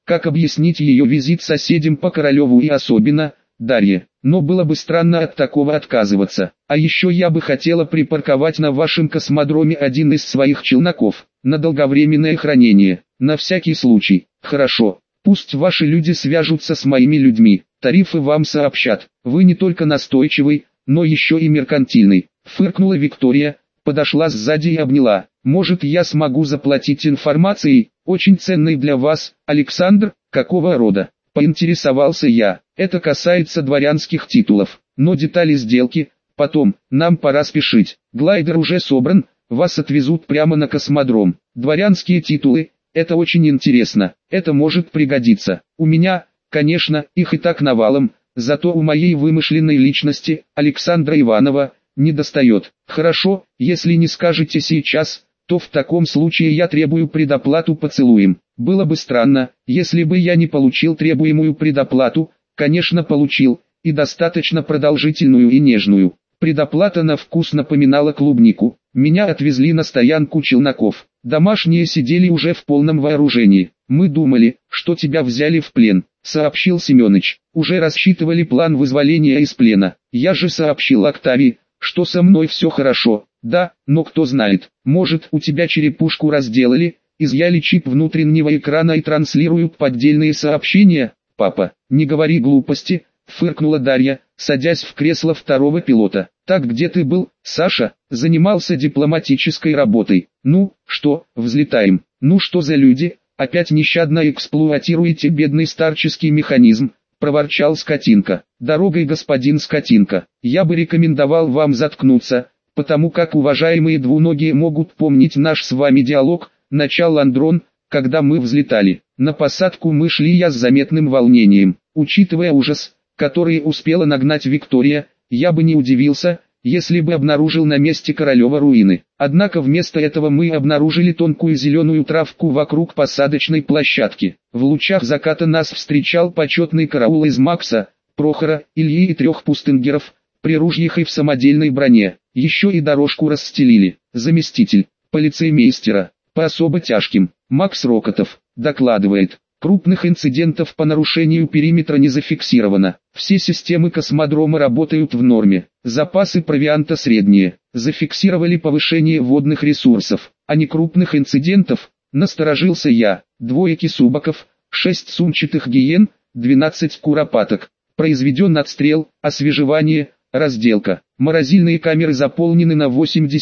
как объяснить ее визит соседям по Королеву и особенно Дарье. Но было бы странно от такого отказываться. А еще я бы хотела припарковать на вашем космодроме один из своих челноков, на долговременное хранение, на всякий случай. Хорошо, пусть ваши люди свяжутся с моими людьми, тарифы вам сообщат. Вы не только настойчивый, но еще и меркантильный. Фыркнула Виктория, подошла сзади и обняла. Может, я смогу заплатить информацией, очень ценной для вас, Александр? Какого рода? Поинтересовался я. Это касается дворянских титулов, но детали сделки, потом, нам пора спешить. Глайдер уже собран, вас отвезут прямо на космодром. Дворянские титулы, это очень интересно, это может пригодиться. У меня, конечно, их и так навалом, зато у моей вымышленной личности, Александра Иванова, недостает. Хорошо, если не скажете сейчас, то в таком случае я требую предоплату поцелуем. Было бы странно, если бы я не получил требуемую предоплату. Конечно, получил, и достаточно продолжительную и нежную. Предоплата на вкус напоминала клубнику. Меня отвезли на стоянку челноков. Домашние сидели уже в полном вооружении. Мы думали, что тебя взяли в плен, сообщил Семёныч. Уже рассчитывали план вызволения из плена. Я же сообщил Октавии, что со мной все хорошо. Да, но кто знает, может, у тебя черепушку разделали, изъяли чип внутреннего экрана и транслируют поддельные сообщения. Папа, не говори глупости, фыркнула Дарья, садясь в кресло второго пилота. Так где ты был, Саша? Занимался дипломатической работой. Ну, что, взлетаем? Ну что за люди, опять нещадно эксплуатируете бедный старческий механизм, проворчал Скотинка. Дорогой, господин Скотинка, я бы рекомендовал вам заткнуться, потому как уважаемые двуногие могут помнить наш с вами диалог, начал Андрон, когда мы взлетали. На посадку мы шли я с заметным волнением. Учитывая ужас, который успела нагнать Виктория, я бы не удивился, если бы обнаружил на месте Королева руины. Однако вместо этого мы обнаружили тонкую зеленую травку вокруг посадочной площадки. В лучах заката нас встречал почетный караул из Макса, Прохора, Ильи и 3 пустынгеров, при ружьях и в самодельной броне. Еще и дорожку расстелили. Заместитель полицеймейстера по особо тяжким, Макс Рокотов, докладывает. Крупных инцидентов по нарушению периметра не зафиксировано. Все системы космодрома работают в норме. Запасы провианта средние. Зафиксировали повышение водных ресурсов. А не крупных инцидентов, насторожился я. 2 кисубаков, 6 сумчатых гиен, 12 куропаток. Произведен отстрел, освежевание, разделка. Морозильные камеры заполнены на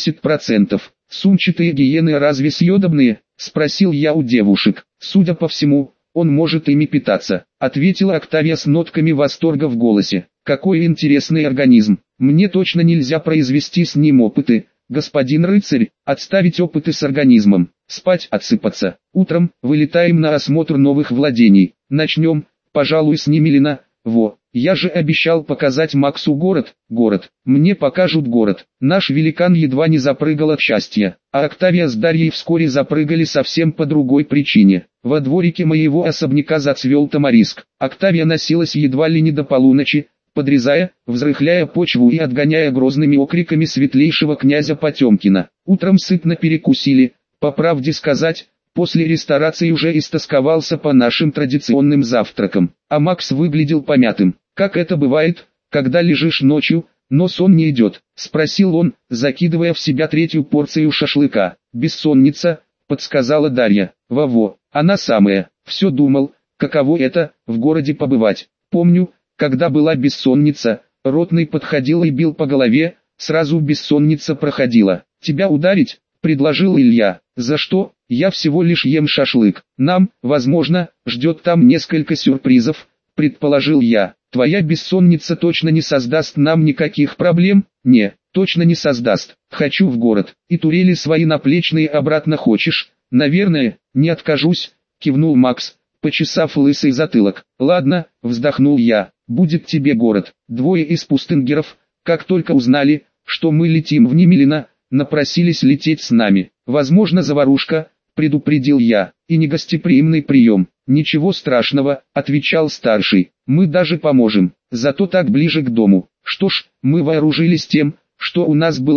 80%. Сумчатые гиены разве съедобные? Спросил я у девушек. Судя по всему, он может ими питаться, ответила Октавия с нотками восторга в голосе. Какой интересный организм. Мне точно нельзя произвести с ним опыты, господин рыцарь, отставить опыты с организмом, спать, отсыпаться. Утром вылетаем на осмотр новых владений. Начнем, пожалуй, с Немелина. Во, я же обещал показать Максу город. Мне покажут город. Наш великан едва не запрыгал от счастья, а Октавия с Дарьей вскоре запрыгали совсем по другой причине. Во дворике моего особняка зацвел тамариск. Октавия носилась едва ли не до полуночи, подрезая, взрыхляя почву и отгоняя грозными окриками светлейшего князя Потемкина. Утром сытно перекусили, по правде сказать, после ресторации уже истосковался по нашим традиционным завтракам, а Макс выглядел помятым. «Как это бывает, когда лежишь ночью, но сон не идет?» — спросил он, закидывая в себя 3-ю порцию шашлыка. «Бессонница», — подсказала Дарья. «Во-во, она самая. Все думал, каково это, в городе побывать. Помню, когда была бессонница, ротный подходил и бил по голове, сразу бессонница проходила. Тебя ударить?» — предложил Илья. «За что? Я всего лишь ем шашлык. Нам, возможно, ждет там несколько сюрпризов», — предположил я. «Твоя бессонница точно не создаст нам никаких проблем?» «Не, точно не создаст. Хочу в город. И турели свои наплечные обратно хочешь?» «Наверное, не откажусь», — кивнул Макс, почесав лысый затылок. «Ладно», — вздохнул я, — «будет тебе город». 2 из пустынгеров, как только узнали, что мы летим в Немелино, напросились лететь с нами. «Возможно, заварушка», — предупредил я, — «и негостеприимный прием». «Ничего страшного», — отвечал старший, — «мы даже поможем, зато так ближе к дому». Что ж, мы вооружились тем, что у нас было,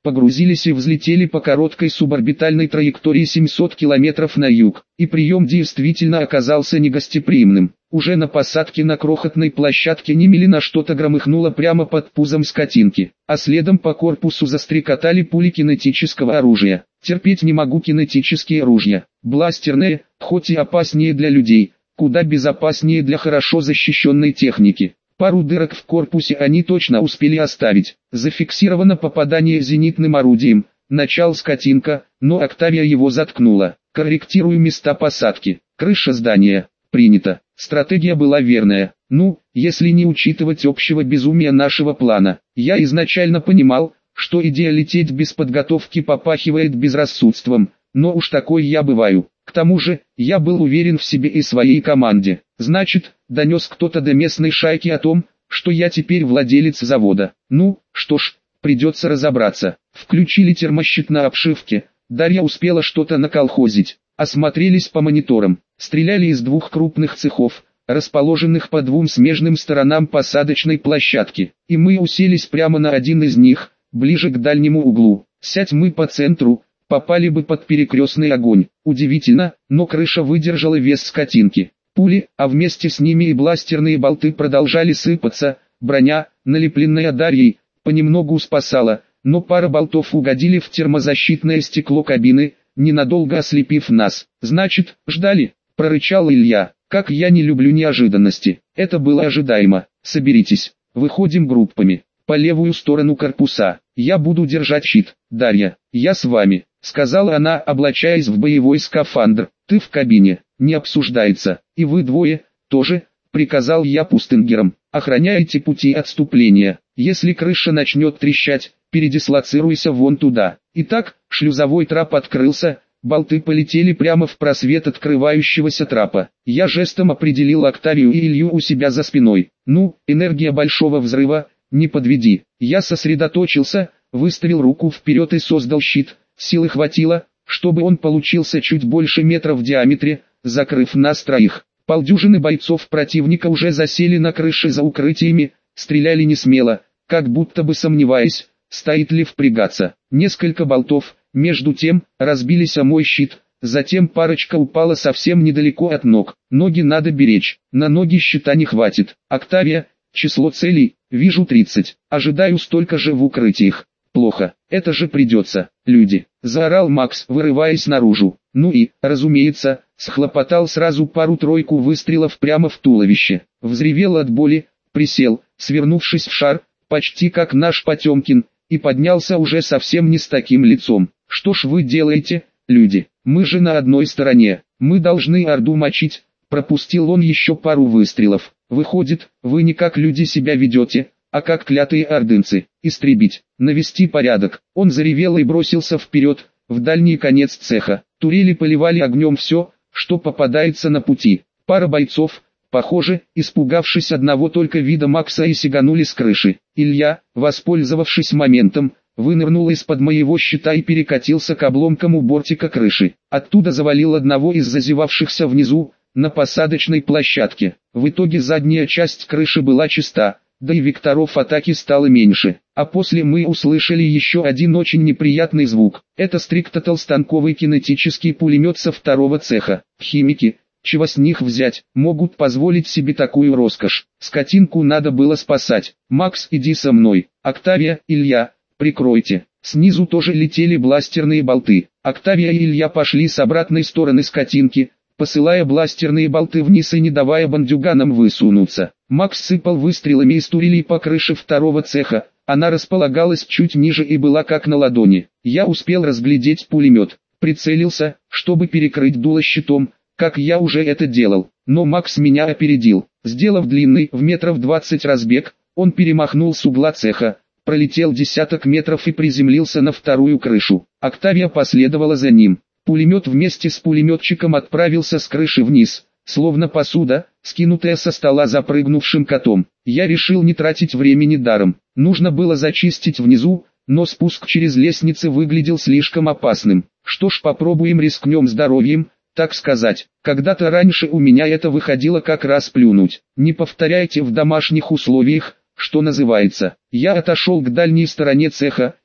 погрузились и взлетели по короткой суборбитальной траектории 700 километров на юг, и прием действительно оказался негостеприимным. Уже на посадке на крохотной площадке немедленно что-то громыхнуло прямо под пузом скотинки, а следом по корпусу застрекотали пули кинетического оружия. Терпеть не могу кинетические ружья. Бластерные, хоть и опаснее для людей, куда безопаснее для хорошо защищенной техники. Пару дырок в корпусе они точно успели оставить. Зафиксировано попадание зенитным орудием. Начал скотинка, но Октавия его заткнула. Корректирую места посадки. Крыша здания. Принято. Стратегия была верная. Ну, если не учитывать общего безумия нашего плана. Я изначально понимал, что идея лететь без подготовки попахивает безрассудством, но уж такой я бываю. К тому же, я был уверен в себе и своей команде. Значит, донес кто-то до местной шайки о том, что я теперь владелец завода. Ну, что ж, придется разобраться. Включили термощит на обшивке. Дарья успела что-то наколхозить. Осмотрелись по мониторам. Стреляли из двух крупных цехов, расположенных по двум смежным сторонам посадочной площадки. И мы уселись прямо на один из них, ближе к дальнему углу. Сядь мы по центру, попали бы под перекрестный огонь. Удивительно, но крыша выдержала вес скотинки. Пули, а вместе с ними и бластерные болты продолжали сыпаться. Броня, налепленная Дарьей, понемногу спасала, но пара болтов угодили в термозащитное стекло кабины, ненадолго ослепив нас. «Значит, ждали?» – прорычал Илья. «Как я не люблю неожиданности». Это было ожидаемо. «Соберитесь. Выходим группами. По левую сторону корпуса. Я буду держать щит. Дарья, я с вами», — сказала она, облачаясь в боевой скафандр. «Ты в кабине. Не обсуждается. И вы двое, тоже», — приказал я пустынгерам. «Охраняйте пути отступления. Если крыша начнет трещать, передислоцируйся вон туда». Итак, шлюзовой трап открылся, болты полетели прямо в просвет открывающегося трапа. Я жестом определил Октавию и Илью у себя за спиной. «Ну, энергия большого взрыва, не подведи». Я сосредоточился, выставил руку вперед и создал щит. Силы хватило, чтобы он получился чуть больше метра в диаметре, закрыв нас троих. Полдюжины бойцов противника уже засели на крыше за укрытиями, стреляли не смело, как будто бы сомневаясь, стоит ли впрягаться. Несколько болтов, между тем, разбились о мой щит, затем парочка упала совсем недалеко от ног. Ноги надо беречь, на ноги щита не хватит. Октавия, число целей, вижу 30, ожидаю столько же в укрытиях. Плохо, это же придется, люди, заорал Макс, вырываясь наружу. Ну и, разумеется, схлопотал сразу пару-тройку выстрелов прямо в туловище. Взревел от боли, присел, свернувшись в шар, почти как наш Потемкин, и поднялся уже совсем не с таким лицом. Что ж вы делаете, люди, мы же на одной стороне, мы должны Орду мочить. Пропустил он еще пару выстрелов. Выходит, вы не как люди себя ведете, а как клятые ордынцы. Истребить, навести порядок. Он заревел и бросился вперед, в дальний конец цеха. Турели поливали огнем все, что попадается на пути. Пара бойцов, похоже, испугавшись одного только вида Макса, и сиганули с крыши. Илья, воспользовавшись моментом, вынырнул из-под моего щита и перекатился к обломкам у бортика крыши. Оттуда завалил одного из зазевавшихся внизу, на посадочной площадке. В итоге задняя часть крыши была чиста, да и векторов атаки стало меньше. А после мы услышали еще один очень неприятный звук. Это стриктотолстанковый кинетический пулемет со второго цеха. Химики, чего с них взять, могут позволить себе такую роскошь. Скотинку надо было спасать. «Макс, иди со мной». «Октавия, Илья, прикройте». Снизу тоже летели бластерные болты. Октавия и Илья пошли с обратной стороны скотинки, посылая бластерные болты вниз и не давая бандюганам высунуться. Макс сыпал выстрелами из турелей по крыше второго цеха. Она располагалась чуть ниже и была как на ладони. Я успел разглядеть пулемет, прицелился, чтобы перекрыть дуло щитом, как я уже это делал. Но Макс меня опередил. Сделав длинный, в метров 20 разбег, он перемахнул с угла цеха, пролетел десяток метров и приземлился на вторую крышу. Октавия последовала за ним. Пулемет вместе с пулеметчиком отправился с крыши вниз, словно посуда, скинутая со стола запрыгнувшим котом. Я решил не тратить времени даром. Нужно было зачистить внизу, но спуск через лестницы выглядел слишком опасным. Что ж, попробуем, рискнем здоровьем, так сказать. Когда-то раньше у меня это выходило как раз плюнуть. Не повторяйте в домашних условиях, что называется. Я отошел к дальней стороне цеха,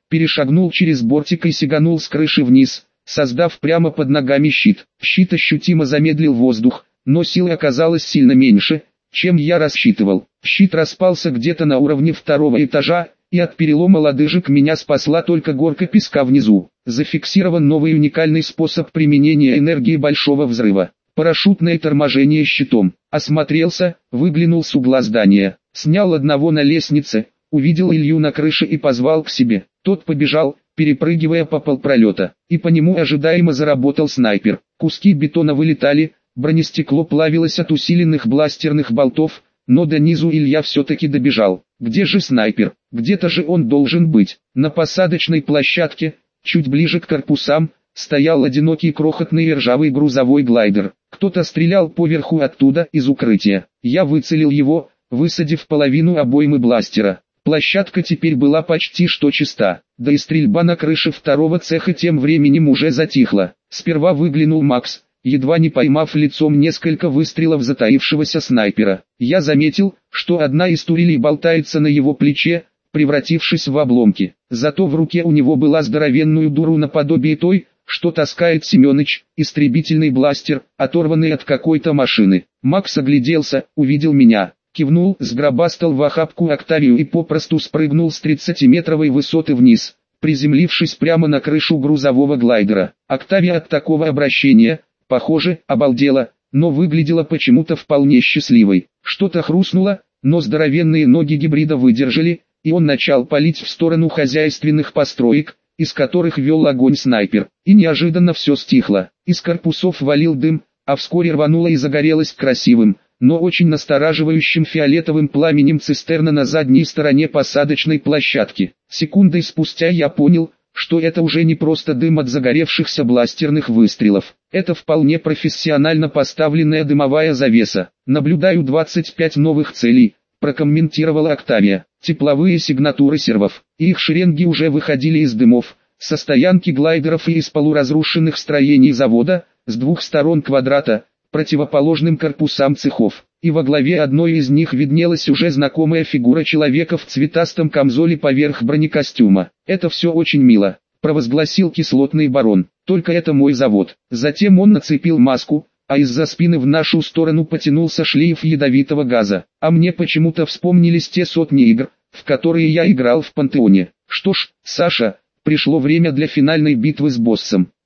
перешагнул через бортик и сиганул с крыши вниз, создав прямо под ногами щит. Щит ощутимо замедлил воздух, но силы оказалось сильно меньше, чем я рассчитывал. Щит распался где-то на уровне второго этажа, и от перелома лодыжек меня спасла только горка песка внизу. Зафиксирован новый уникальный способ применения энергии большого взрыва. Парашютное торможение щитом. Осмотрелся, выглянул с угла здания. Снял одного на лестнице, увидел Илью на крыше и позвал к себе. Тот побежал, перепрыгивая по полпролета, и по нему ожидаемо заработал снайпер. Куски бетона вылетали, бронестекло плавилось от усиленных бластерных болтов, но до низу Илья все-таки добежал. Где же снайпер? Где-то же он должен быть. На посадочной площадке, чуть ближе к корпусам, стоял одинокий крохотный и ржавый грузовой глайдер. Кто-то стрелял поверху оттуда, из укрытия. Я выцелил его, высадив половину обоймы бластера. Площадка теперь была почти что чиста, да и стрельба на крыше второго цеха тем временем уже затихла. Сперва выглянул Макс, едва не поймав лицом несколько выстрелов затаившегося снайпера. Я заметил, что одна из турелей болтается на его плече, превратившись в обломки. Зато в руке у него была здоровенную дуру наподобие той, что таскает Семёныч, истребительный бластер, оторванный от какой-то машины. Макс огляделся, увидел меня, кивнул, сгробастал в охапку Октавию и попросту спрыгнул с 30-метровой высоты вниз, приземлившись прямо на крышу грузового глайдера. Октавия от такого обращения, похоже, обалдела, но выглядела почему-то вполне счастливой. Что-то хрустнуло, но здоровенные ноги гибрида выдержали, и он начал палить в сторону хозяйственных построек, из которых вел огонь снайпер. И неожиданно все стихло. Из корпусов валил дым, а вскоре рвануло и загорелось красивым, но очень настораживающим фиолетовым пламенем цистерна на задней стороне посадочной площадки. Секундой спустя я понял, что это уже не просто дым от загоревшихся бластерных выстрелов. Это вполне профессионально поставленная дымовая завеса. Наблюдаю 25 новых целей, прокомментировала Октавия. Тепловые сигнатуры сервов. Их шеренги уже выходили из дымов, со стоянки глайдеров и из полуразрушенных строений завода, с двух сторон квадрата, противоположным корпусам цехов. И во главе одной из них виднелась уже знакомая фигура человека в цветастом камзоле поверх бронекостюма. «Это все очень мило», — провозгласил кислотный барон. «Только это мой завод». Затем он нацепил маску, а из-за спины в нашу сторону потянулся шлейф ядовитого газа. А мне почему-то вспомнились те сотни игр, в которые я играл в Пантеоне. Что ж, Саша, пришло время для финальной битвы с боссом.